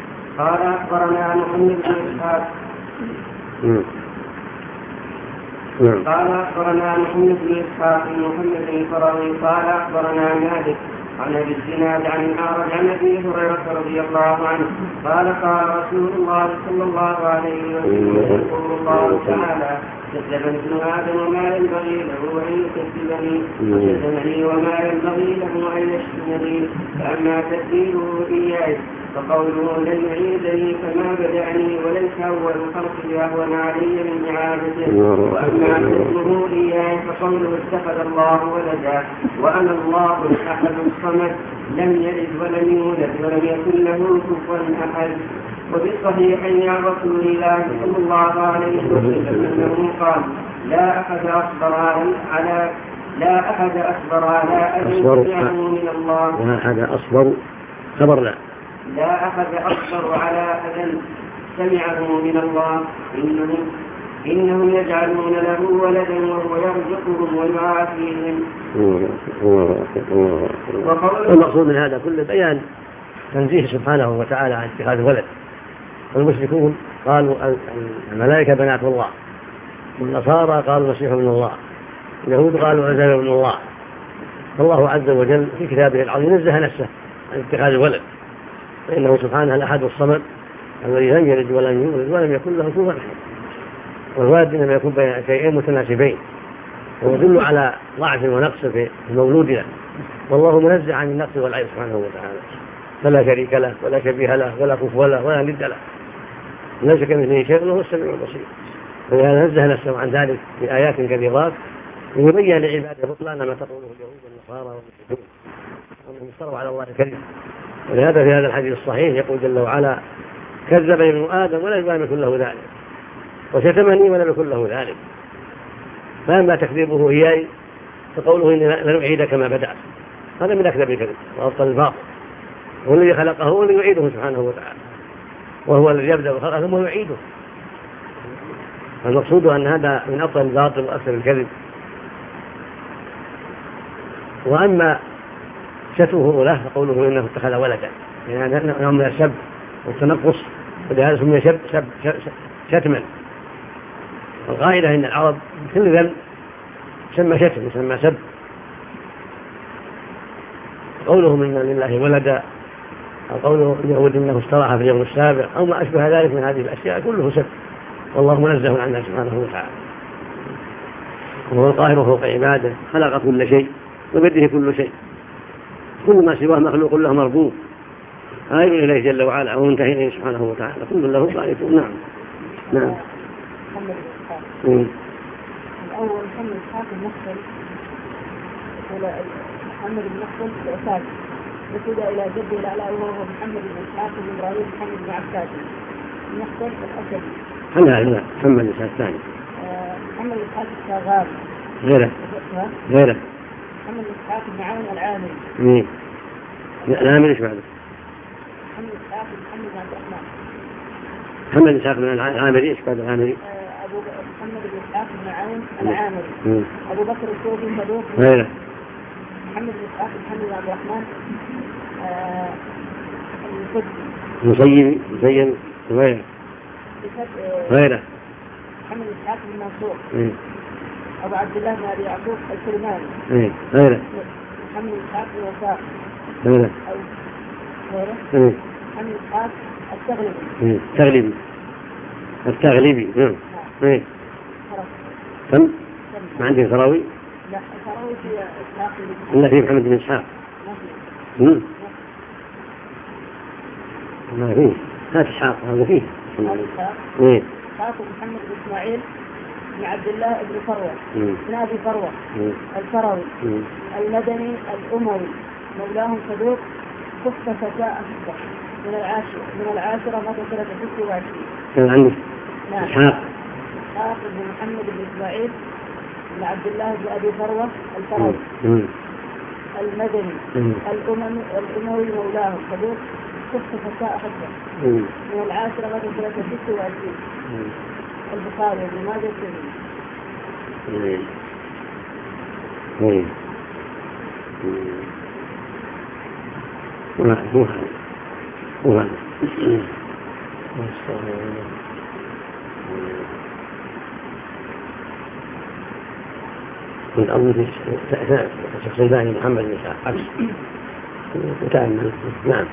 قال أخبرنا محمد بن إسحاق قال أخبرنا محمد بن إسحاق بن محمد الفراوي قال أخبرنا مالك عن ابي الزناد عن الاعرج عن ابي هريره رضي الله عنه قال قال رسول الله صلى الله عليه وسلم يقول الله تعالى كذب ابن ادم وما ينبغي له ان يكذبني وشتمني وما ينبغي له ان يشتمني فاما تكذيبه اياي فقوله لن يعيدني كما بدعني وليس اول الخلق اهون علي من اعادته واما حكمه اياي فقوله اتخذ الله ولدا وانا الله الاحد الصمد لم يلد ولم يولد ولم يكن له كفوا احد. وفي الصحيحين عن رسول الله صلى الله عليه وسلم انه قال لا احد اصبر على اذى سمعه من الله. لا احد اصبر خبر لا أحد أصبر على أذى سمعه من الله إنهم يجعلون له ولدا وهو يرزقهم ويعافيهم. المقصود من هذا كله بيان تنزيه سبحانه وتعالى عن اتخاذ ولد. المشركون قالوا الملائكة بنات الله، والنصارى قالوا المسيح ابن الله، اليهود قالوا عزير ابن الله. فالله عز وجل في كتابه العظيم نزه نفسه عن اتخاذ ولد، فإنه سبحانه الأحد الصمد الذي لم يلد ولم يولد ولم يكن له كفوا أحد. والولد إنما يكون بين شيئين متناسبين، ويدل على ضعف ونقص في مولودنا، والله منزه عن النقص والعيب سبحانه وتعالى، فلا شريك له ولا شبيه له ولا كفوا له ولا ند له، ليس كمثله شيء وهو السميع البصير. ولهذا نزه نفسه عن ذلك في آيات كثيرات ليبين لعباده بطلان ما تقوله اليهود والنصارى والمشركون أنهم افتروا على الله الكذب. ولهذا في هذا الحديث الصحيح يقول جل وعلا كذب ابن آدم ولم يكن له ذلك وشتمني ولم يكن له ذلك. فأما تكذيبه إياي فقوله إني لن أعيد كما بدأت، هذا من أكذب الكذب وأبطل الباطل. هو الذي خلقه هو الذي يعيده سبحانه وتعالى، وهو الذي يبدأ الخلق ثم يعيده. المقصود أن هذا من أبطل الباطل وأكثر الكذب. وأما شتمه له فقوله إنه اتخذ ولدا، يعني نوع من السب والتنقص، ولهذا سمي شتما. القاعدة إن العرب كل ذنب يسمى شتم يسمى سب. قوله من لله ولدا، أو قوله اليهود إنه استراح في اليوم السابع، أو ما أشبه ذلك من هذه الأشياء كله سب، والله منزه عنها سبحانه وتعالى. وهو القاهر فوق عباده، خلق كل شيء وبيده كل شيء، كل ما سواه مخلوق له مربوط آير إليه جل وعلا ومنتهي إليه سبحانه وتعالى، كل له قائتون. نعم. الأول محمد إسحاق المخزن محمد بن مخزن الأساس نسب إلى جده الأعلى وهو محمد بن إسحاق بن إبراهيم محمد بن عباس المخزن الأسدي. لا محمد إسحاق الثاني. محمد إسحاق الشاغاب غيره محمد إسحاق بن عون العامري. العامري إيش بعده؟ محمد إسحاق محمد بن عبد الرحمن. محمد إسحاق بن العامري إيش بعد العامري؟ أبو محمد بن إسحاق بن عون العامري. أبو بكر الصوفي صدوق. غيره محمد بن إسحاق محمد بن عبد الرحمن المسيب غيره محمد إسحاق بن منصور. أبو عبد الله بن أبي يعقوب الكرماني. غيره محمد إسحاق بن وفاء. غيره محمد إسحاق التغلبي. كم؟ ما عندي فراوي؟ لا فراوي في إسحاق. لا في محمد بن إسحاق. ما فيه هات إسحاق هذا فيه. إسحاق محمد بن إسماعيل بن عبد الله بن فروة بن أبي فروة الفروي المدني الأموي مولاهم صدوق كفة فتاة من العاشرة مات سنة 26. كان عندك إسحاق بن محمد بن إسماعيل بن عبد الله بن أبي فروة الفروي المدني الأموي مولاهم صدوق كفة فتاة من العاشرة مات سنة 26. البخاري وابن ماجه من أول شخص ثاني محمد بن إسحاق عكس وتأمل. نعم.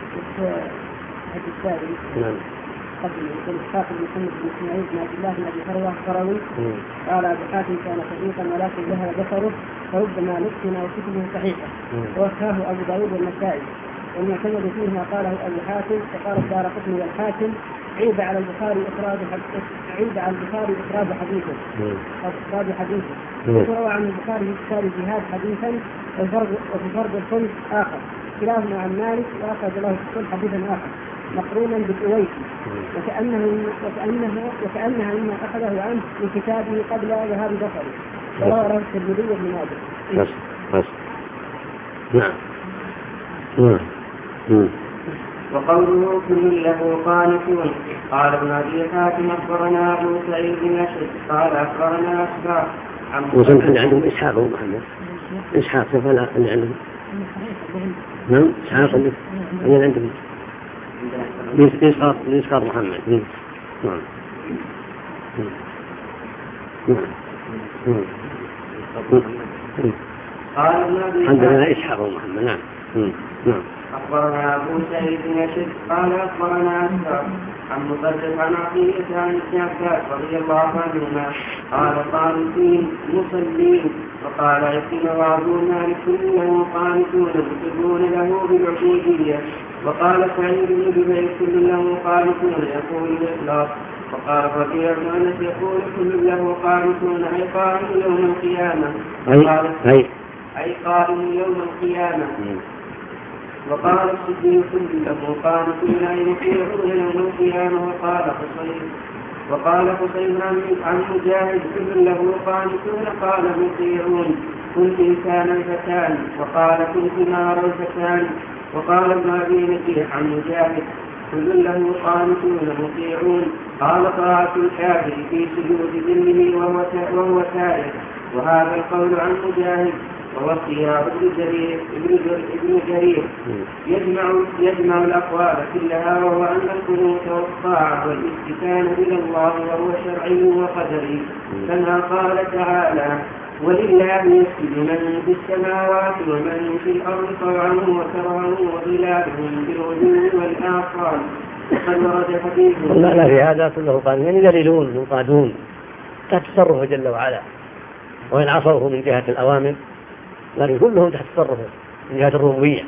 نعم. قبل يقول إسحاق بن محمد بن إسماعيل بن عبد الله بن أبي هروة القروي قال أبو حاتم كان صديقا ولكن ذهب بصره فربما لقن وكتبه صحيحة ووفاه أبو داود والنسائي والمعتمد فيه ما قاله أبو حاتم وقال الدارقطني والحاكم عيب على البخاري إخراج حديثه وروى عن البخاري في كتاب الجهاد حديثا وفي فرض الخمس آخر كلاهما عن مالك وأخرج له في حديثا آخر مقرونا بالأويسي وكأنها مما أخذه عنه من كتابه قبل ذهاب بصره وروى له الترمذي بن ماجه. نعم. وقوله كل له قانتون. قال ابن أبي حاتم أخبرنا أبو سعيد بن أشرف قال أخبرنا أسباط وكان اللي عندهم إسحاق ومحمد إسحاق فلا اللي عندهم نعم إسحاق اللي عندهم إسحاق محمد. نعم. عندنا إسحاق ومحمد. نعم. أخبرنا أبو سعيد بن أشرف قال أخبرنا أسباط عن مصدق عن عطية عن ابن عباس رضي الله عنهما قال قانتين مصلين وقال عكرمة وأبو مالك كلهم قانتون يقرون له بالعبودية وقال سعيد بن جبير كلهم قانتون يقول الإخلاص وقال ربيع بن أنس يقول كل له قانتون أي قائم يوم القيامة أي قائم يوم القيامة. وقال الصديق له قانتون أي مطيعون يوم القيامة. وقال حسين عن مجاهد كل له قانتون قال مطيعون كنت إنسانا فتان وقال كنت نارا فتان. وقال ابن أبي نجيح عن مجاهد كل له قانتون مطيعون قال طاعة الكافر في سجود ذله وهو سائر. وهذا القول عن مجاهد ووصيها ابن جرير يجمع الأقوال كلها وهو أن القنوت والطاعة والاستكان إلى الله وهو شرعي وقدري كما قال تعالى ولله يسجد من في السماوات ومن في الأرض طوعا وكرها وظلالهم بالغدو والآصال. وقد ورد حديث لا في هذا كله قال يعني يذللون ينقادون تحت تصرفه جل وعلا وإن عصوه من جهة الأوامر لكن كلهم تحت تصرفه من جهة الربوبية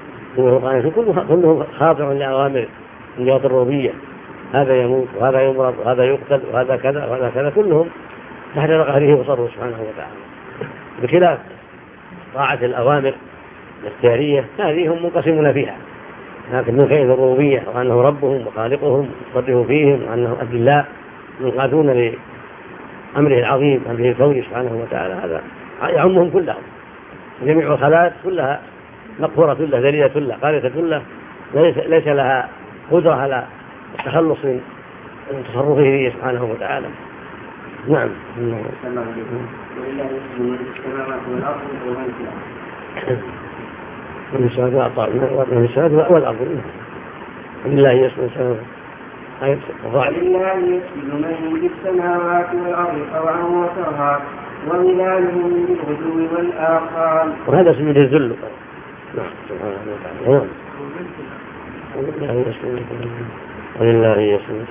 كلهم خاضع لأوامر من جهة الربوبية هذا يموت وهذا يمرض وهذا يقتل وهذا كذا وهذا كذا كلهم تحت قهره وصرفه سبحانه وتعالى بخلاف طاعة الأوامر الاختيارية هذه هم منقسمون فيها لكن من خير الربوبية وأنه ربهم وخالقهم يصرف فيهم وأنهم أدلاء ينقادون لأمره العظيم أمره الكوني سبحانه وتعالى هذا يعمهم كلهم جميع الخلائق كلها مقهورة كلها ذليلة كلها قارئة كلها ليس لها قدرة على التخلص من تصرفه فيه سبحانه وتعالى. نعم. من السماوات والأرض لله يسمى السماوات ولله يسجد من في السماوات والأرض طوعا وكرها وظلالهم بالغدو والآصال. وهذا اسمه الذل. نعم سبحانه وتعالى. ولله يسمى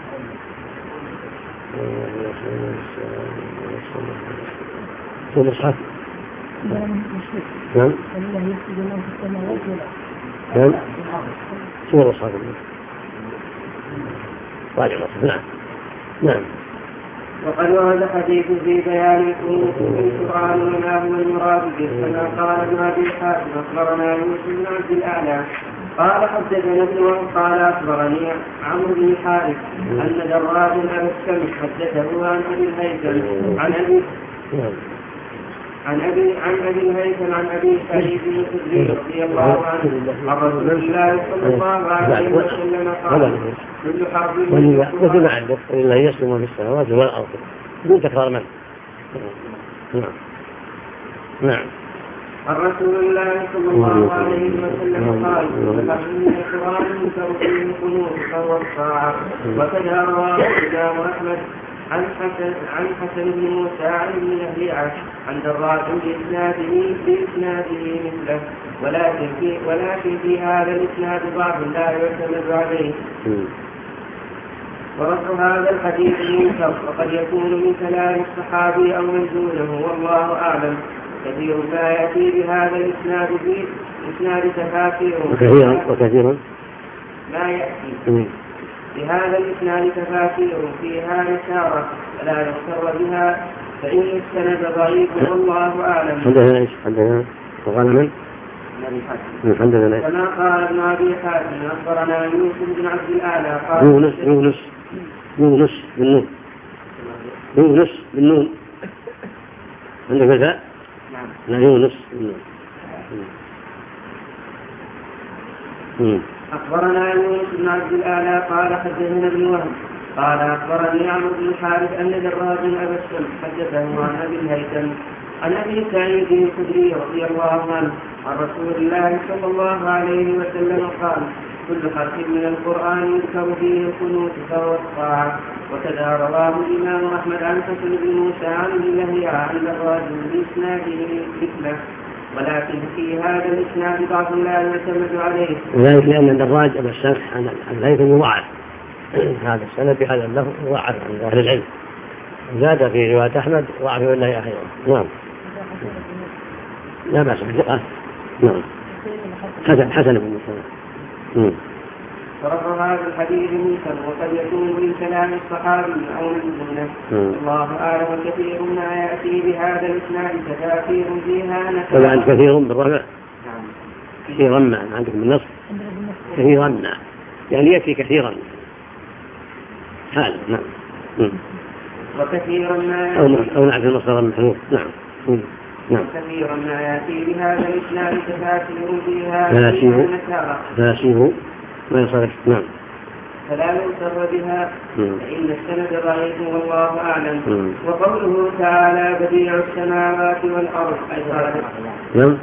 كل صحة. نعم. نعم. شو صحة؟ نعم. نعم. وقد ورد حديث في بيان القنوت في القرآن وما هو المراد به كما قال ابن أبي حاتم أخبرنا يوسف بن عبد الأعلى قال حدثنا ابن وهب قال أخبرني عمرو بن الحارث أن دراج أبا السمح حدثه عن أبي الهيثم عن أبي الهيثم عن أبي سعيد الخدري رضي الله عنه عن رسول الله صلى الله عليه وسلم قال كل حرب وكما عندك ولله يسلم في السماوات والأرض دون تكرار من. نعم. عن رسول الله صلى الله عليه وسلم قال فإن القرآن ينكر فيه القنوت فهو الطاعة. وكذا رواه الإمام أحمد عن حسن بن موسى عن ابن لهيعة عن دراج بإسناده مثله، ولكن في هذا الإسناد ضعف لا يعتمد عليه. ورد هذا الحديث منكر، وقد يكون من كلام الصحابي أو من دونه والله أعلم. كثير ما يأتي بهذا الإسناد في إسناد تفاسير وكثيرا ما يأتي بهذا الإسناد تفاسير فيها نكارة فلا يغتر بها، فإن السند ضعيف والله أعلم. حدثنا وقال من؟ كما قال ابن أبي حاتم أخبرنا يوسف بن عبد الأعلى قال يونس بالنون عندك فتاة؟ نعم. لا يونس بالنون. أخبرنا يونس بن عبد الأعلى قال حدثنا ابن وهب قال أخبرني عمرو بن الحارث أن دراج أبا السلم حدثه عن أبي الهيثم عن أبي سعيد الخدري رضي الله عنه عن رسول الله صلى الله عليه وسلم قال: كل حرف من القرآن يذكر فيه القنوت فهو الطاعة. وكذا رواه الإمام أحمد عن حسن بن موسى عن ابن لهيعة عن دراج بإسناده مثله، ولكن في هذا الإسناد ضعف لا يعتمد عليه. وذلك لأن دراج أبا السلم عن الهيثم مضاعف، هذا السند بهذا له مضاعف عند أهل العلم. زاد في رواية أحمد ضعف الله أحيانا. نعم. لا بأس بالثقة. نعم. حسن بن موسى. فرفض هذا الحديث منكر، وقد يكون من كلام الصحابي أو من دونه. الله أعلم. كثير ما يأتي بهذا الإسناد تفاسير فيها نكارة. ولا أنت كثير بالرفع؟ نعم. كثيرا ما عندكم بالنص؟ كثيرا ما يعني يأتي كثيرا هذا. نعم. وكثيرا ما أو نعرف المصدر المحذوف. نعم. نعم. كثيرا ما يأتي بهذا الإسناد تفاسير فيها نكارة. تفاسير ما يصرف. نعم. فلا يغتر بها، فإن السند ضعيف والله أعلم. وقوله تعالى: بديع السماوات والأرض. نعم.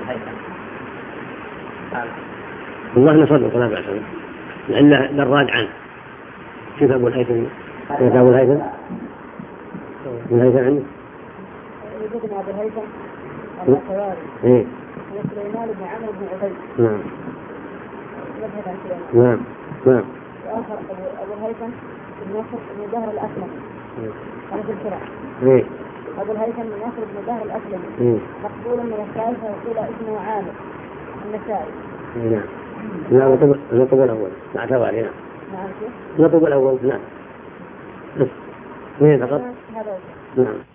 والله نصدق لا بأس لأن دراج عنه. كيف أبو الهيثم؟ كيف أبو الهيثم؟ عنه؟ يوجد أبو الهيثم الخواري وسليمان بن عمرو بن عبيد. نعم. نعم. وآخر أبو الهيثم بن نصر بن دهر الأسلم أنا في الشرع. أبو الهيثم بن نصر بن دهر الأسلم مقبول من الثالثة وقيل اسمه عامر النسائي. نعم. نطب الأول مع توالي. نعم. نطب الأول. نعم. فقط. هذا. نعم.